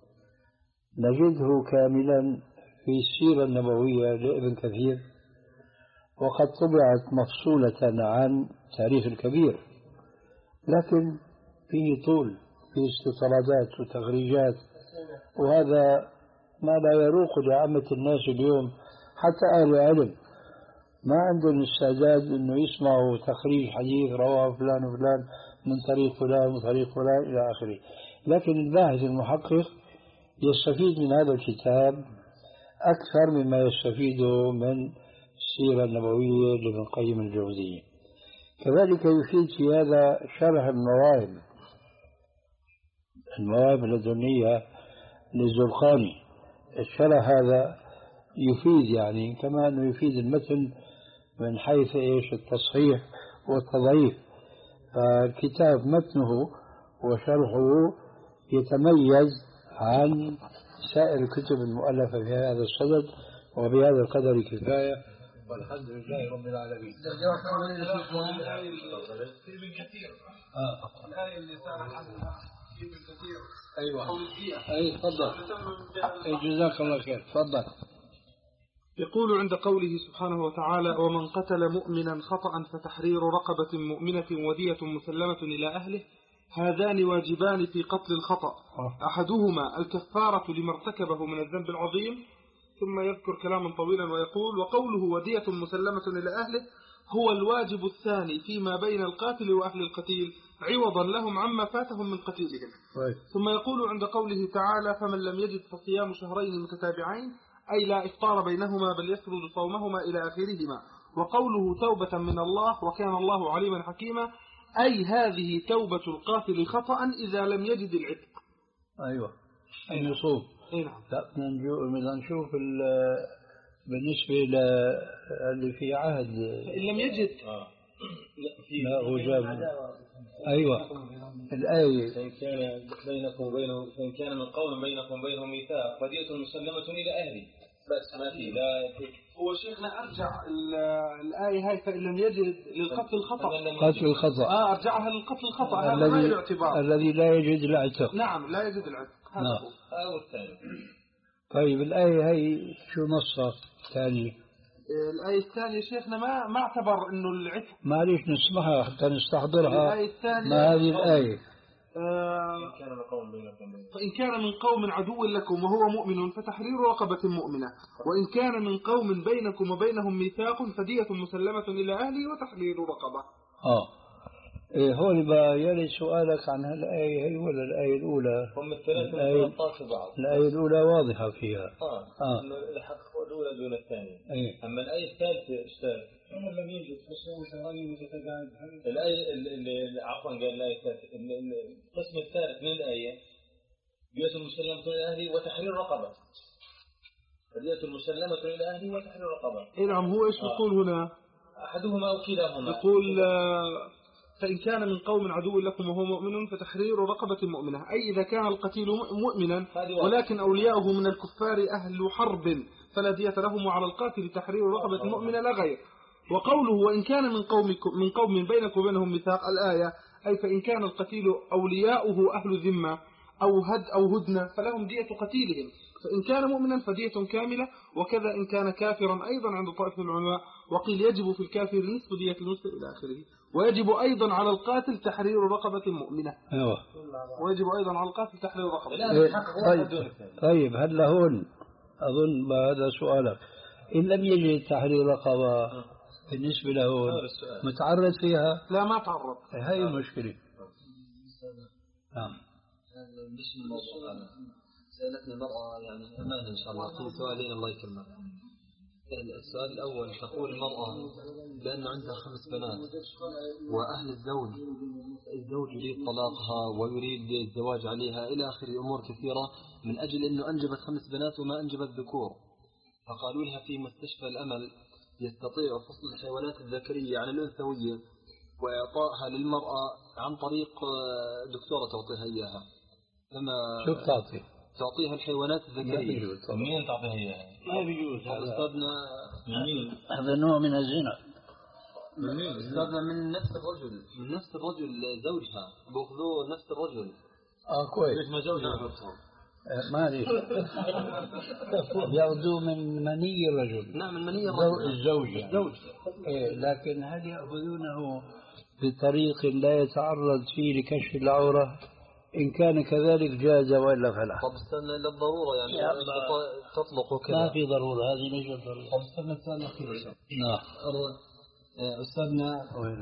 نجده كاملا في السيرة النبوية لابن كثير، وقد طبعت مفصولة عن تاريخ الكبير، لكن فيه طول، فيه استطرادات وتخريجات، وهذا ما لا يروق لعامة الناس اليوم. حتى أهل العلم ما عندهم استعداد أنه يسمعوا تخريج حديث رواه فلان وفلان من طريق فلان وطريق فلان إلى آخره. لكن الباحث المحقق يستفيد من هذا الكتاب أكثر مما يستفيده من السيرة النبوية لابن قيم الجوزية. كذلك يفيد في هذا شرح المواهب المواهب اللدنية للزرقاني. الشرح هذا يفيد يعني كما أنه يفيد المتن من حيث إيش التصحيح والتضعيف. فالكتاب متنه وشرحه يتميز عن سائر الكتب المؤلفة في هذا الصدد، وبهذا القدر كفاية، والحمد لله رب العالمين. ابن كثير الآية اللي سأل عنها ابن كثير. أيوة أي تفضل. جزاك الله خير. تفضل. يقول عند قوله سبحانه وتعالى: ومن قتل مؤمنا خطأ فتحرير رقبة مؤمنة ودية مسلمة إلى أهله، هذان واجبان في قتل الخطأ، أحدهما الكفارة لما ارتكبه من الذنب العظيم، ثم يذكر كلاما طويلا ويقول: وقوله ودية مسلمة إلى أهله هو الواجب الثاني فيما بين القاتل وأهل القتيل عوضا لهم عما فاتهم من قتيلهم. ثم يقول عند قوله تعالى: فمن لم يجد فصيام شهرين متتابعين، أي لا إفطار بينهما بل يفرض صومهما إلى آخرهما. وقوله توبة من الله وكان الله عليما حكيما، أي هذه توبة القاتل خطأ إذا لم يجد العتق. أيوة أن يصوم. نعم. لا بدنا نشوف بالنسبة للي في عهد إن لم يجد لا هو جاب. أيوة الآية: فإن كان بينكم وبينه فإن كان من قوم بينكم وبينهم ميثاق فدية مسلمة إلى أهله، بس ما في لا هو شيخنا أرجع الآية هاي فإن لم يجد للقتل الخطأ. قتل الخطأ. آه أرجعها للقتل الخطأ. هذا غير الاعتبار. الذي لا يجد العتق. نعم لا يجد العتق. هذا نعم. هو. أو الثاني. طيب الآية هي شو نصها الثاني؟ الآية الثانية شيخنا ما ما اعتبر إنه العتق. معليش نسمعها حتى نستحضرها. الآية الثانية ما هذه الآية؟ آه فإن كان من قوم عدو لكم وهو مؤمن فتحرير رقبة مؤمنة، وإن كان من قوم بينكم وبينهم ميثاق فدية مسلمة إلى أهله وتحرير رقبة. آه إيه هون بقى يلي سؤالك عن هالآية هي ولا الآية الأولى؟ هم الثلاثة بعض. الآية الأولى واضحة فيها. آه. آه. الحق الأولى دون الثانية. أيه. أما الآية الثالثة اشتغل. هم لم يجد فسووا شهرين متتابعين. الآية اللي عفوا قال الآية الثالثة القسم الثالث من الآية: دية مسلمة إلى أهله وتحرير رقبة. دية مسلمة إلى أهله وتحرير رقبة. إيه نعم. هو إيش يقول آه. هنا؟ أحدهما أو كلاهما. يقول آه فإن كان من قوم عدو لكم وهو مؤمن فتحرير رقبة مؤمنة، أي إذا كان القتيل مؤمنا ولكن أولياؤه من الكفار أهل حرب فلا دية لهم، وعلى القاتل تحرير رقبة مؤمنة لا غير. وقوله وإن كان من قوم من قوم بينكم وبينهم ميثاق، الآية أي فإن كان القتيل أولياؤه أهل ذمة أو هد أو هدنة فلهم دية قتيلهم، فإن كان مؤمنا فدية كاملة، وكذا إن كان كافرا أيضا عند طائفة من العلماء، وقيل يجب في الكافر نصف دية المسلم إلى آخره. ويجب أيضا على القاتل تحرير رقبة مؤمنة. أيوة. ويجب أيضا على القاتل تحرير رقبة. إيه طيب طيب هل هون أظن هذا سؤالك، إن لم يجد تحرير رقبة بالنسبة له متعرض فيها؟ لا ما تعرض. هاي المشكلة. نعم. مش من الموضوع هذا. سألتني المرأة يعني أمان إن شاء الله في سؤالين الله يكرمك. السؤال الأول: تقول المرأة بأنه عندها خمس بنات وأهل الزوج الزوج يريد طلاقها ويريد الزواج عليها إلى آخر أمور كثيرة من أجل أنه أنجبت خمس بنات وما أنجبت ذكور، فقالوا لها في مستشفى الأمل يستطيع فصل الحيوانات الذكرية عن الأنثوية وإعطائها للمرأة عن طريق دكتورة تعطيها إياها. فما شو بتعطي؟ تعطيها الحيوانات الذكرية. مين تعطيها إياها؟ ما بيجوز هذا. أستاذنا مين؟ هذا نوع من الزنا. مين؟ أستاذنا من نفس الرجل، من نفس الرجل زوجها بأخذوه نفس الرجل. آه كويس. ليش ما زوجها؟ ما ليش. يأخذوه من مني الرجل. نعم من مني الرجل. الزوج يعني. الزوج. إيه لكن هل يأخذونه بطريق لا يتعرض فيه لكشف العورة؟ إن كان كذلك جاز وإلا فلا. طب استنى إلا الضرورة يعني تطلق وكذا. ما في ضرورة، هذه ليست ضرورة. طب استنى السؤال الأخير. نعم. أستاذنا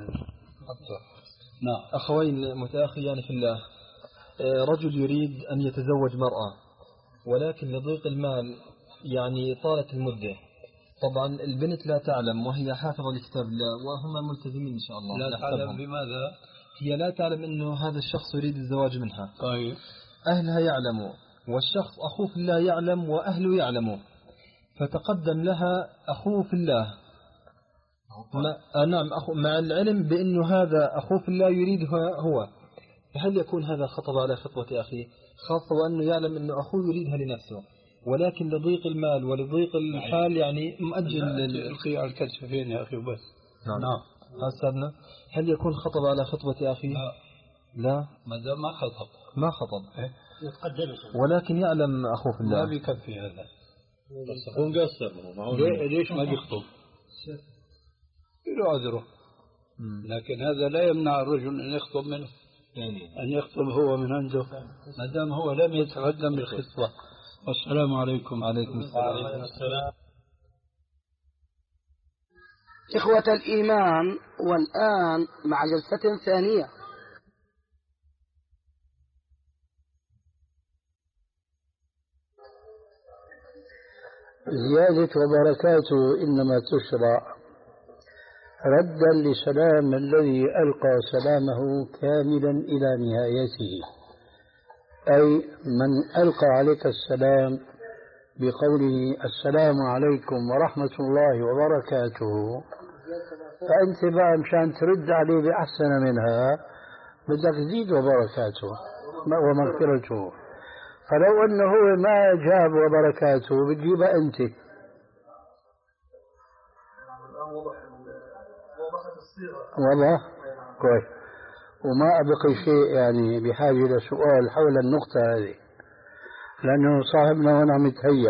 نعم. أخوين متأخيان في الله، رجل يريد أن يتزوج مرأة ولكن لضيق المال يعني طالت المدة. طبعا البنت لا تعلم وهي حافظة لكتاب الله وهم ملتزمين إن شاء الله. لا تعلم بماذا؟ هي لا تعلم أنه هذا الشخص يريد الزواج منها. طيب. أهلها يعلموا والشخص أخوه في الله يعلم وأهله يعلموا، فتقدم لها أخوه في الله ما... نعم أخو... مع العلم بأنه هذا أخوه في الله يريدها هو، فهل يكون هذا خطب على خطوة أخيه، خاصة وأنه يعلم أنه أخوه يريدها لنفسه ولكن لضيق المال ولضيق الحال يعني مؤجل لل... القي على الكتفين يا أخي بس. نعم, نعم. أستاذنا هل يكون خطب على خطبة أخيه؟ لا, لا. ما دام ما خطب ما خطب إيه؟ ولكن يعلم أخوه في الله. ما بيكفي هذا بس يكون قصر. ليش ما بيخطب؟ له عذره، لكن هذا لا يمنع الرجل أن يخطب منه، يعني أن يخطب هو من عنده ما دام هو لم يتقدم بالخطبة. والسلام عليكم. عليكم السلام. إخوة الإيمان، والآن مع جلسة ثانية. زيادة وبركاته إنما تشرع ردا لسلام الذي ألقى سلامه كاملا إلى نهايته، أي من ألقى عليك السلام بقوله السلام عليكم ورحمة الله وبركاته، فأنت بقى مشان ترد عليه بأحسن منها بدك تزيد وبركاته ومغفرته. فلو أنه هو ما جاب وبركاته بتجيبها أنت. والله كويس. وما أبقي شيء يعني بحاجة لسؤال حول النقطة هذه لأنه صاحبنا هنا متهيأ.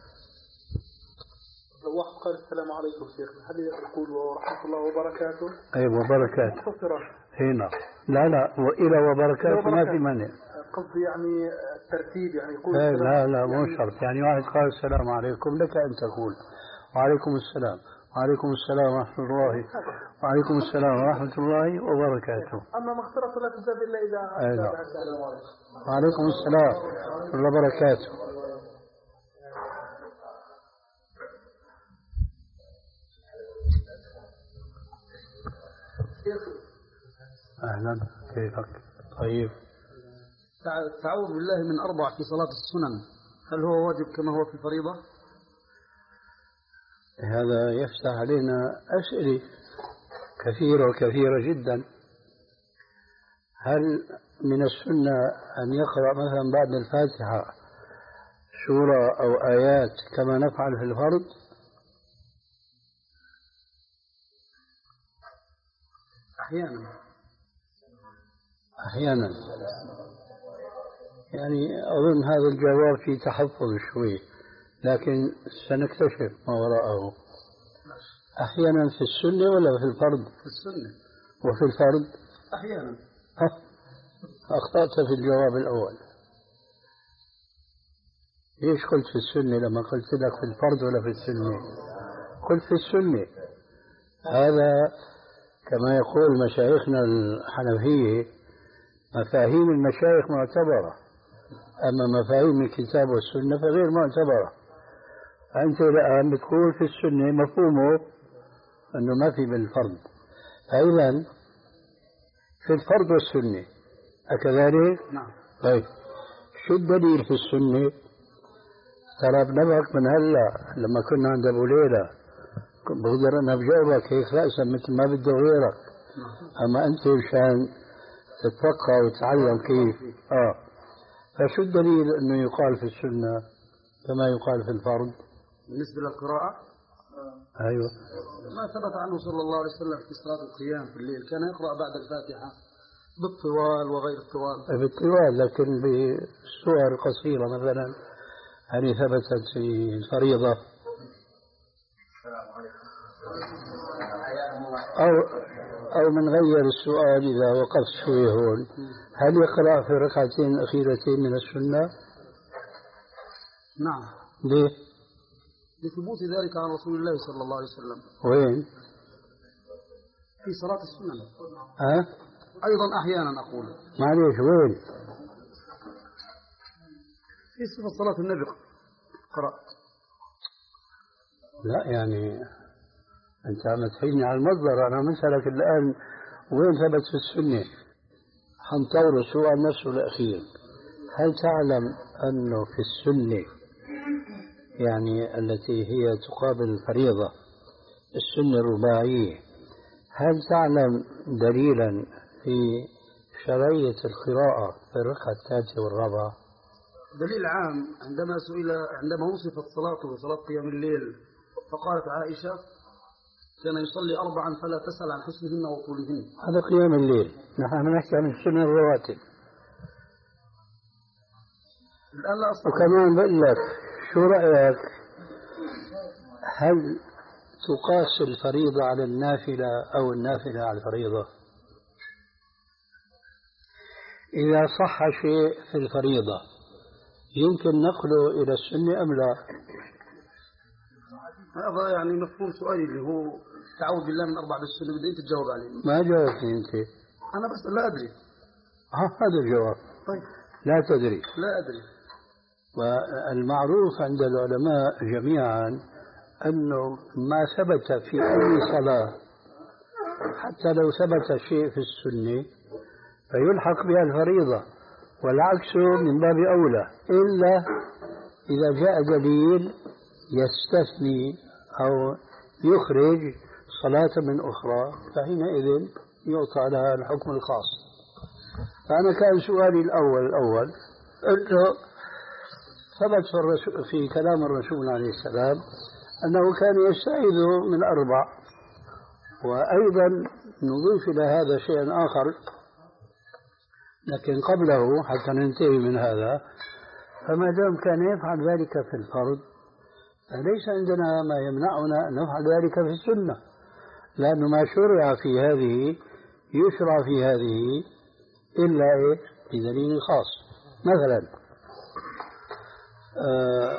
لو واحد قال السلام عليكم شيخ هل يقول ورحمة الله وبركاته؟ أي وبركاته هنا. لا لا وإلى وبركاته ما في مانع. قصدي يعني الترتيب يعني يقول لا لا, لا مو شرط. يعني واحد قال السلام عليكم لك أن تقول وعليكم السلام وعليكم السلام ورحمة الله وعليكم السلام ورحمة الله وبركاته. أما مغفرة لا تزاد إلا إذا أيوة. وعليكم السلام ورحمة الله وبركاته. أهلا كيفك؟ طيب. التعوذ بالله من أربع في صلاة السنن هل هو واجب كما هو في الفريضة؟ هذا يفتح علينا أسئلة كثيرة وكثيرة جدا. هل من السنة أن يقرأ مثلا بعد الفاتحة سورة أو آيات كما نفعل في الفرض؟ أحيانا أحيانا يعني أظن هذا الجواب فيه تحفظ شوي لكن سنكتشف ما وراءه. أحيانا في السنة ولا في الفرض؟ في السنة. وفي الفرض؟ أحيانا. أخطأت في الجواب الأول. ليش قلت في السنة لما قلت لك في الفرض ولا في السنة؟ قلت في السنة. هذا كما يقول مشايخنا الحنفية مفاهيم المشايخ معتبرة، أما مفاهيم الكتاب والسنة فغير معتبرة. أنت الآن بتقول في السنة مفهومه أنه ما في بالفرض، فإذا في الفرض والسنة أكذلك؟ نعم. طيب شو الدليل في السنة؟ ترى بنبهك من هلا لما كنا عند أبو ليلى بقدر أنا بجاوبك هيك رأسا مثل ما بده غيرك، أما أنت مشان تتفقه وتتعلم كيف. آه فشو الدليل أنه يقال في السنة كما يقال في الفرض؟ بالنسبة للقراءة أيوة، ما ثبت عنه صلى الله عليه وسلم في صلاة القيام في الليل كان يقرأ بعد الفاتحة بالطوال وغير الطوال. بالطوال، لكن بصور قصيرة مثلا هذه ثبتت في الفريضة. أو أو من غير السؤال إذا وقفت شوي هون، هل يقرأ في الركعتين الأخيرتين من السنة؟ نعم. ليه؟ لثبوت ذلك عن رسول الله صلى الله عليه وسلم. وين؟ في صلاة السنن. ها؟ أيضا أحيانا أقول. معليش وين؟ في صفة صلاة النبي قرأ. لا يعني أنت عم تحيني على المصدر، أنا مسألك الآن وين ثبت في السنة؟ حنطور السؤال نفسه الأخير. هل تعلم أنه في السنة يعني التي هي تقابل الفريضة السنة الرباعية، هل تعلم دليلا في شرعية القراءة في الركعة الثالثة والرابعة؟ دليل عام عندما سئل عندما وصفت صلاته صلاة قيام الليل فقالت عائشة كان يصلي أربعا فلا تسأل عن حسنهن وطولهن. هذا قيام الليل، نحن نحكي عن السنة الرواتب. الآن لا أستطيع. وكمان بقول لك شو رأيك، هل تقاس الفريضة على النافلة أو النافلة على الفريضة؟ إذا صح شيء في الفريضة يمكن نقله إلى السنة أم لا؟ هذا يعني مفهوم سؤالي اللي هو تعوذ بالله من أربع بالسنة، بدي أنت تجاوب عليه. ما جاوبتني أنت. أنا بس لا أدري. ها هذا الجواب. طيب. لا تدري. لا أدري. والمعروف عند العلماء جميعا أنه ما ثبت في أي صلاة حتى لو ثبت شيء في السنة فيلحق بها الفريضة، والعكس من باب أولى، إلا إذا جاء دليل يستثني أو يخرج صلاة من أخرى فحينئذ يعطى لها الحكم الخاص. فأنا كان سؤالي الأول الأول أنه ثبت في, في كلام الرسول عليه السلام أنه كان يستعيذ من أربع، وأيضا نضيف إلى هذا شيئا آخر لكن قبله حتى ننتهي من هذا، فما دام كان يفعل ذلك في الفرض فليس عندنا ما يمنعنا أن نفعل ذلك في السنة، لأنه ما شرع في هذه يشرع في هذه إلا بدليل خاص. مثلا آه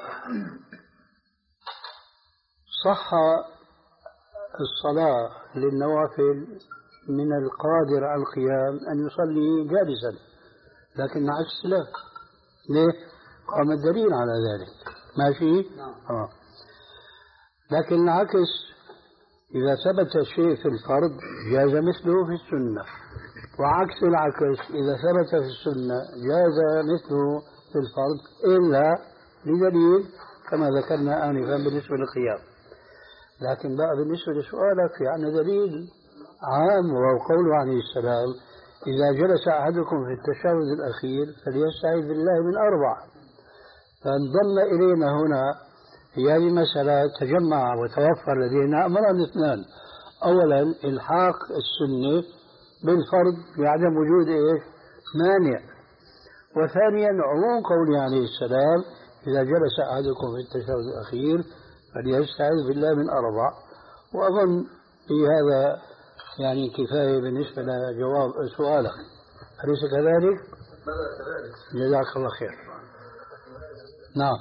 صح الصلاة للنوافل من القادر على القيام أن يصلي جالسا، لكن عكس لا. ليه؟ قام الدليل على ذلك. ماشي؟ آه. لكن العكس إذا ثبت شيء في الفرض جاز مثله في السنة، وعكس العكس إذا ثبت في السنة جاز مثله في الفرض إلا لدليل كما ذكرنا آنفا بالنسبة للقيام. لكن بقى بالنسبة لسؤالك يعني دليل عام وهو قوله عليه السلام إذا جلس أحدكم في التشهد الأخير فليستعيذ بالله من أربع. فانضم إلينا هنا في هذه المسألة تجمع وتوفر لدينا أمران اثنان: أولا إلحاق السنة بالفرض بعدم وجود إيش؟ مانع. وثانيا عموم قوله عليه السلام إذا جلس أحدكم في التشهد الأخير فليستعيذ بالله من أربع. وأظن في هذا يعني كفاية بالنسبة لجواب سؤالك، أليس كذلك؟ جزاك الله خير. نعم.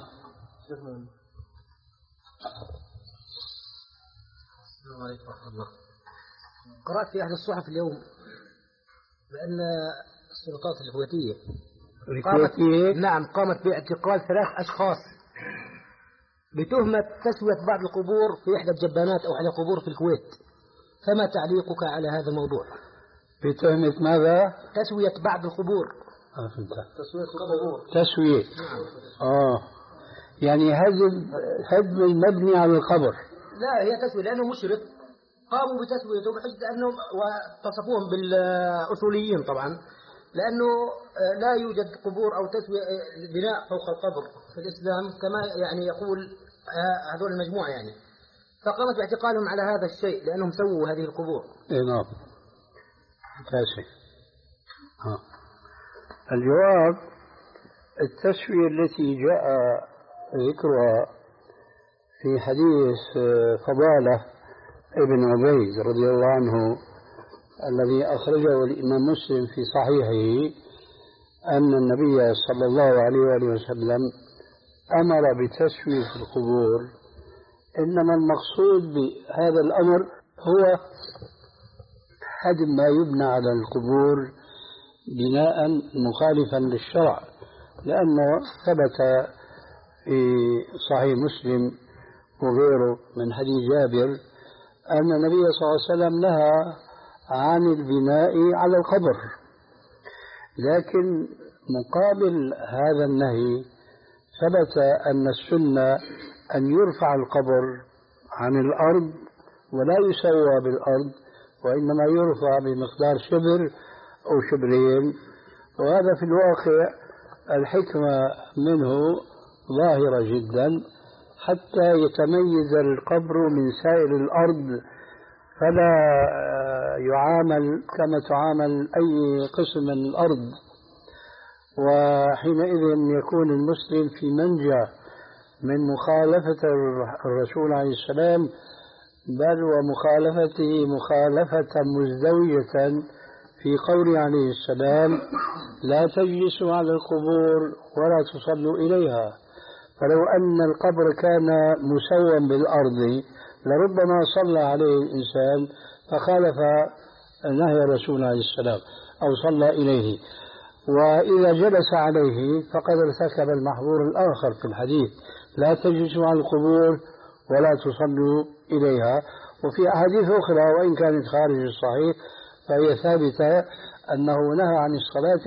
السلام عليكم ورحمة الله. قرأت في أحد الصحف اليوم بأن السلطات الكويتية قامت نعم قامت باعتقال ثلاث أشخاص بتهمة تسوية بعض القبور في إحدى الجبانات أو إحدى القبور في الكويت، فما تعليقك على هذا الموضوع؟ بتهمة ماذا؟ تسوية بعض القبور. آه فهمت. تسوية القبور. تسوية. آه يعني هدم هدم المبني على القبر. لا هي تسوية لأنه مشرك قاموا بتسويته بحجة أنهم وتصفوهم بالأصوليين طبعا لأنه لا يوجد قبور أو تسوية بناء فوق القبر في الإسلام كما يعني يقول هذول المجموعة يعني، فقامت باعتقالهم على هذا الشيء لأنهم سووا هذه القبور. إيه نعم. كاسي. ها. الجواب: التسوية التي جاء ذكرها في حديث فضالة ابن عبيد رضي الله عنه الذي أخرجه الإمام مسلم في صحيحه أن النبي صلى الله عليه وآله وسلم أمر بتسوية القبور، إنما المقصود بهذا الأمر هو هدم ما يبنى على القبور بناء مخالفا للشرع، لأنه ثبت في صحيح مسلم وغيره من حديث جابر أن النبي صلى الله عليه وسلم نهى عن البناء على القبر، لكن مقابل هذا النهي ثبت أن السنة أن يرفع القبر عن الأرض ولا يسوى بالأرض، وإنما يرفع بمقدار شبر أو شبرين، وهذا في الواقع الحكمة منه ظاهرة جدا حتى يتميز القبر من سائر الأرض، فلا يعامل كما تعامل أي قسم من الأرض، وحينئذ يكون المسلم في منجى من مخالفة الرسول عليه السلام، بل ومخالفته مخالفة مزدوجة في قوله عليه السلام: لا تجلسوا على القبور ولا تصلوا إليها. فلو أن القبر كان مسوى بالأرض لربما صلى عليه الإنسان فخالف نهي الرسول عليه السلام أو صلى إليه، وإذا جلس عليه فقد ارتكب المحظور الآخر في الحديث: لا تجلسوا على القبور ولا تصلوا إليها. وفي أحاديث أخرى وإن كانت خارج الصحيح فهي ثابتة أنه نهى عن الصلاة.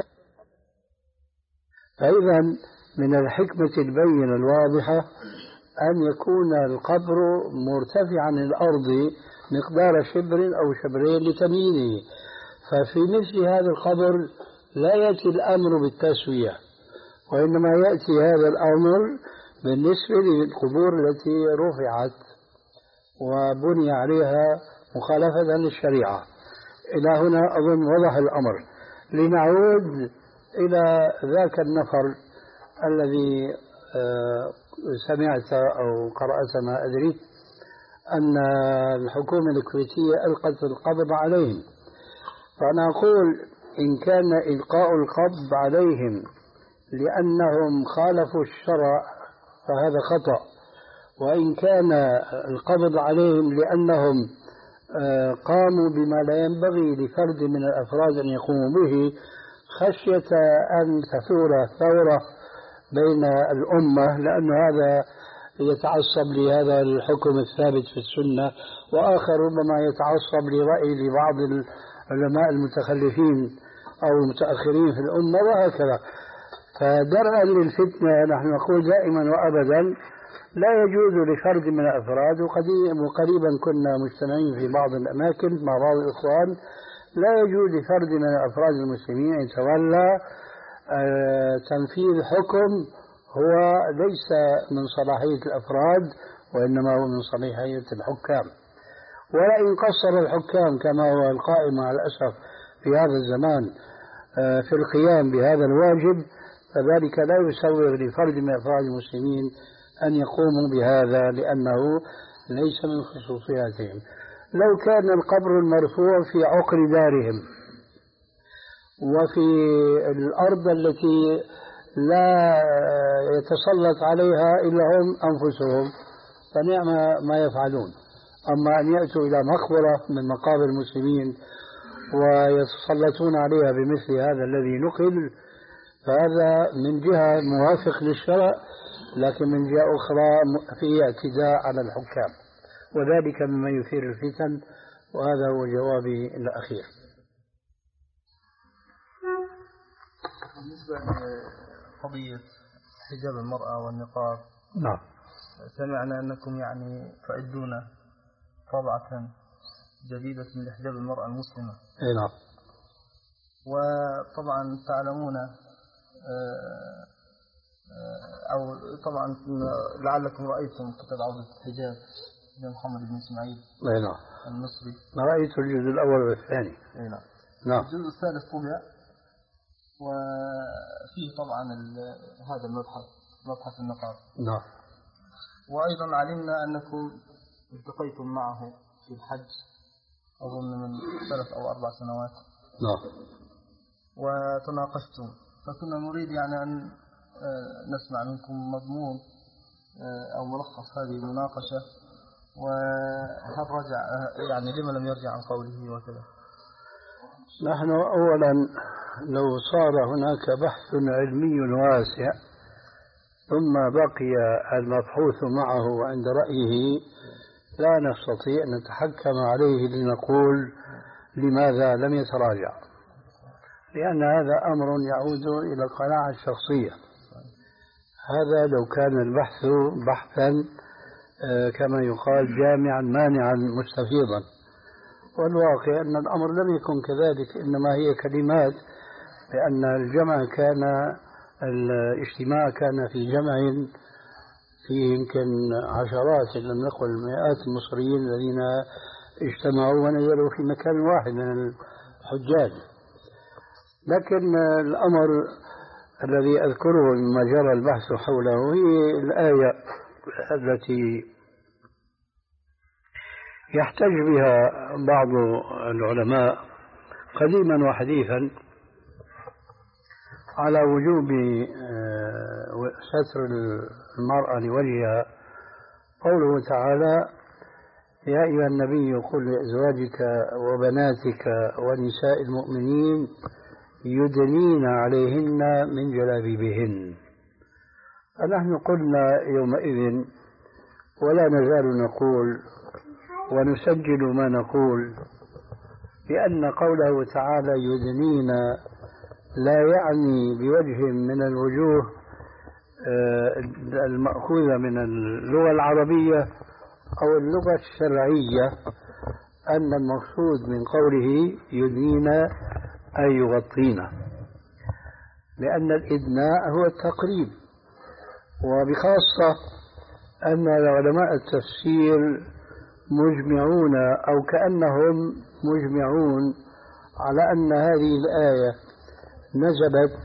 فإذا من الحكمة البينة الواضحة أن يكون القبر مرتفعا عن الأرض مقدار شبر أو شبرين لتمييزه، ففي مثل هذا القبر لا يأتي الأمر بالتسوية، وإنما يأتي هذا الأمر بالنسبة للقبور التي رفعت وبني عليها مخالفة للشريعة. إلى هنا أظن وضح الأمر. لنعود إلى ذاك النفر الذي سمعت أو قرأت ما أدري أن الحكومة الكويتية ألقت القبض عليهم، فأنا أقول إن كان إلقاء القبض عليهم لأنهم خالفوا الشرع فهذا خطأ، وإن كان القبض عليهم لأنهم قاموا بما لا ينبغي لفرد من الأفراد أن يقوموا به خشية أن تثور ثورة بين الأمة، لأن هذا يتعصب لهذا الحكم الثابت في السنة، وآخر ربما يتعصب لرأي لبعض العلماء المتخلفين أو المتأخرين في الأمة وهكذا. فدرءا للفتنة نحن نقول دائما وأبدا لا يجوز لفرد من الأفراد، وقريبا كنا مجتمعين في بعض الأماكن مع بعض الإخوان، لا يجوز لفرد من الأفراد المسلمين أن يتولى تنفيذ حكم هو ليس من صلاحية الأفراد وإنما هو من صلاحية الحكام. ولئن قصر الحكام كما هو القائم مع الأسف في هذا الزمان في القيام بهذا الواجب، فذلك لا يسوغ لفرد من أفراد المسلمين أن يقوموا بهذا لأنه ليس من خصوصياتهم. لو كان القبر المرفوع في عقر دارهم وفي الأرض التي لا يتسلط عليها إلا هم أنفسهم فنعم ما يفعلون، أما أن يأتوا إلى مقبرة من مقابر المسلمين ويتسلطون عليها بمثل هذا الذي نقل، فهذا من جهة موافق للشرع، لكن من جهة أخرى فيه اعتداء على الحكام، وذلك مما يثير الفتن. وهذا هو جوابي الأخير. بالنسبة لقضية حجاب المرأة والنقاب، نعم، سمعنا أنكم يعني تعدون طبعة جديدة لحجاب المرأة المسلمة. أي نعم. وطبعا تعلمون أو طبعا لعلكم رأيتم كتاب عودة الحجاز لمحمد بن إسماعيل نعم المصري. ما رأيت الجزء الأول والثاني. نعم. نعم. الجزء الثالث طبع وفيه طبعا هذا المبحث مبحث النقاط. نعم. وأيضا علمنا أنكم التقيتم معه في الحج أظن من ثلاث أو أربع سنوات. نعم. وتناقشتم، فكنا نريد يعني أن نسمع منكم مضمون أو ملخص هذه المناقشة، وهل رجع يعني لما لم يرجع عن قوله وكذا. نحن أولا لو صار هناك بحث علمي واسع ثم بقي المبحوث معه عند رأيه لا نستطيع أن نتحكم عليه لنقول لماذا لم يتراجع، لأن هذا أمر يعود إلى القناعة الشخصية. هذا لو كان البحث بحثا كما يقال جامعا مانعا مستفيضا، والواقع أن الأمر لم يكن كذلك، إنما هي كلمات، لأن الجمع كان الاجتماع كان في جمع فيه يمكن عشرات إن لم نقل مئات المصريين الذين اجتمعوا ونزلوا في مكان واحد من الحجاج. لكن الأمر الذي أذكره مما جرى البحث حوله هي الآية التي يحتج بها بعض العلماء قديما وحديثا على وجوب ستر المرأة لوجهها. قوله تعالى: يا أيها النبي قل لأزواجك وبناتك ونساء المؤمنين يدنين عليهن من جلابيبهن. فنحن قلنا يومئذ ولا نزال نقول ونسجل ما نقول بأن قوله تعالى يدنين لا يعني بوجه من الوجوه المأخوذة من اللغة العربية أو اللغة الشرعية أن المقصود من قوله يدنين أي يغطين، لأن الإدناء هو التقريب، وبخاصة أن علماء التفسير مجمعون أو كأنهم مجمعون على أن هذه الآية نزلت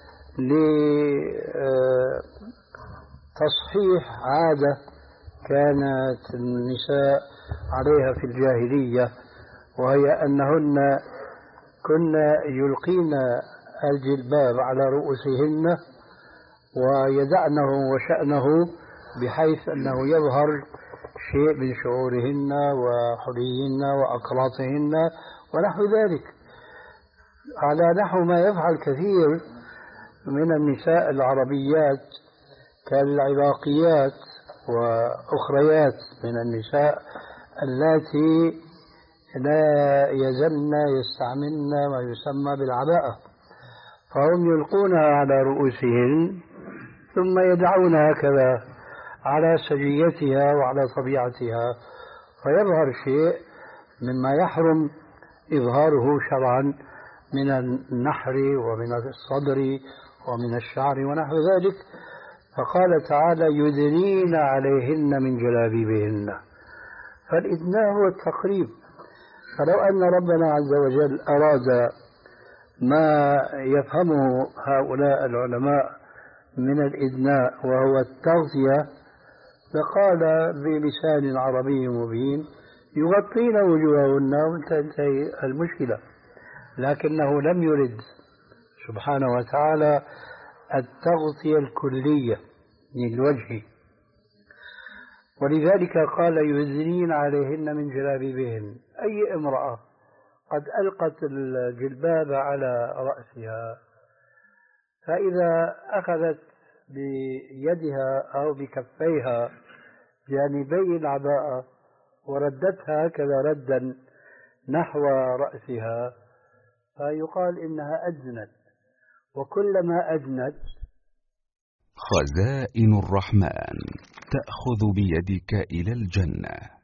لتصحيح عادة كانت النساء عليها في الجاهلية، وهي أنهن كن يلقين الجلباب على رؤوسهن ويدعنه وشأنه بحيث أنه يظهر شيء من شعورهن وحليهن وأقراطهن ونحو ذلك، على نحو ما يفعل كثير من النساء العربيات كالعراقيات وأخريات من النساء اللاتي لا يزلن يستعملن ما يسمى بالعباءة، فهم يلقونها على رؤوسهن ثم يدعونها هكذا على سجيتها وعلى طبيعتها، فيظهر شيء مما يحرم إظهاره شرعا من النحر ومن الصدر ومن الشعر ونحو ذلك. فقال تعالى يدنين عليهن من جلابيبهن، فالإدناء هو التقريب. فلو أن ربنا عز وجل أراد ما يفهمه هؤلاء العلماء من الإدناء وهو التغطية لقال بلسان عربي مبين يغطين وجوههن وتنتهي المشكلة، لكنه لم يرد سبحانه وتعالى التغطية الكلية للوجه، ولذلك قال يدنين عليهن من جلابيبهن. أي امرأة قد ألقت الجلباب على رأسها فإذا أخذت بيدها أو بكفيها جانبي العباءة وردتها هكذا ردا نحو رأسها فيقال إنها أدنت، وكلما أدنت. خزائن الرحمن تأخذ بيدك إلى الجنة.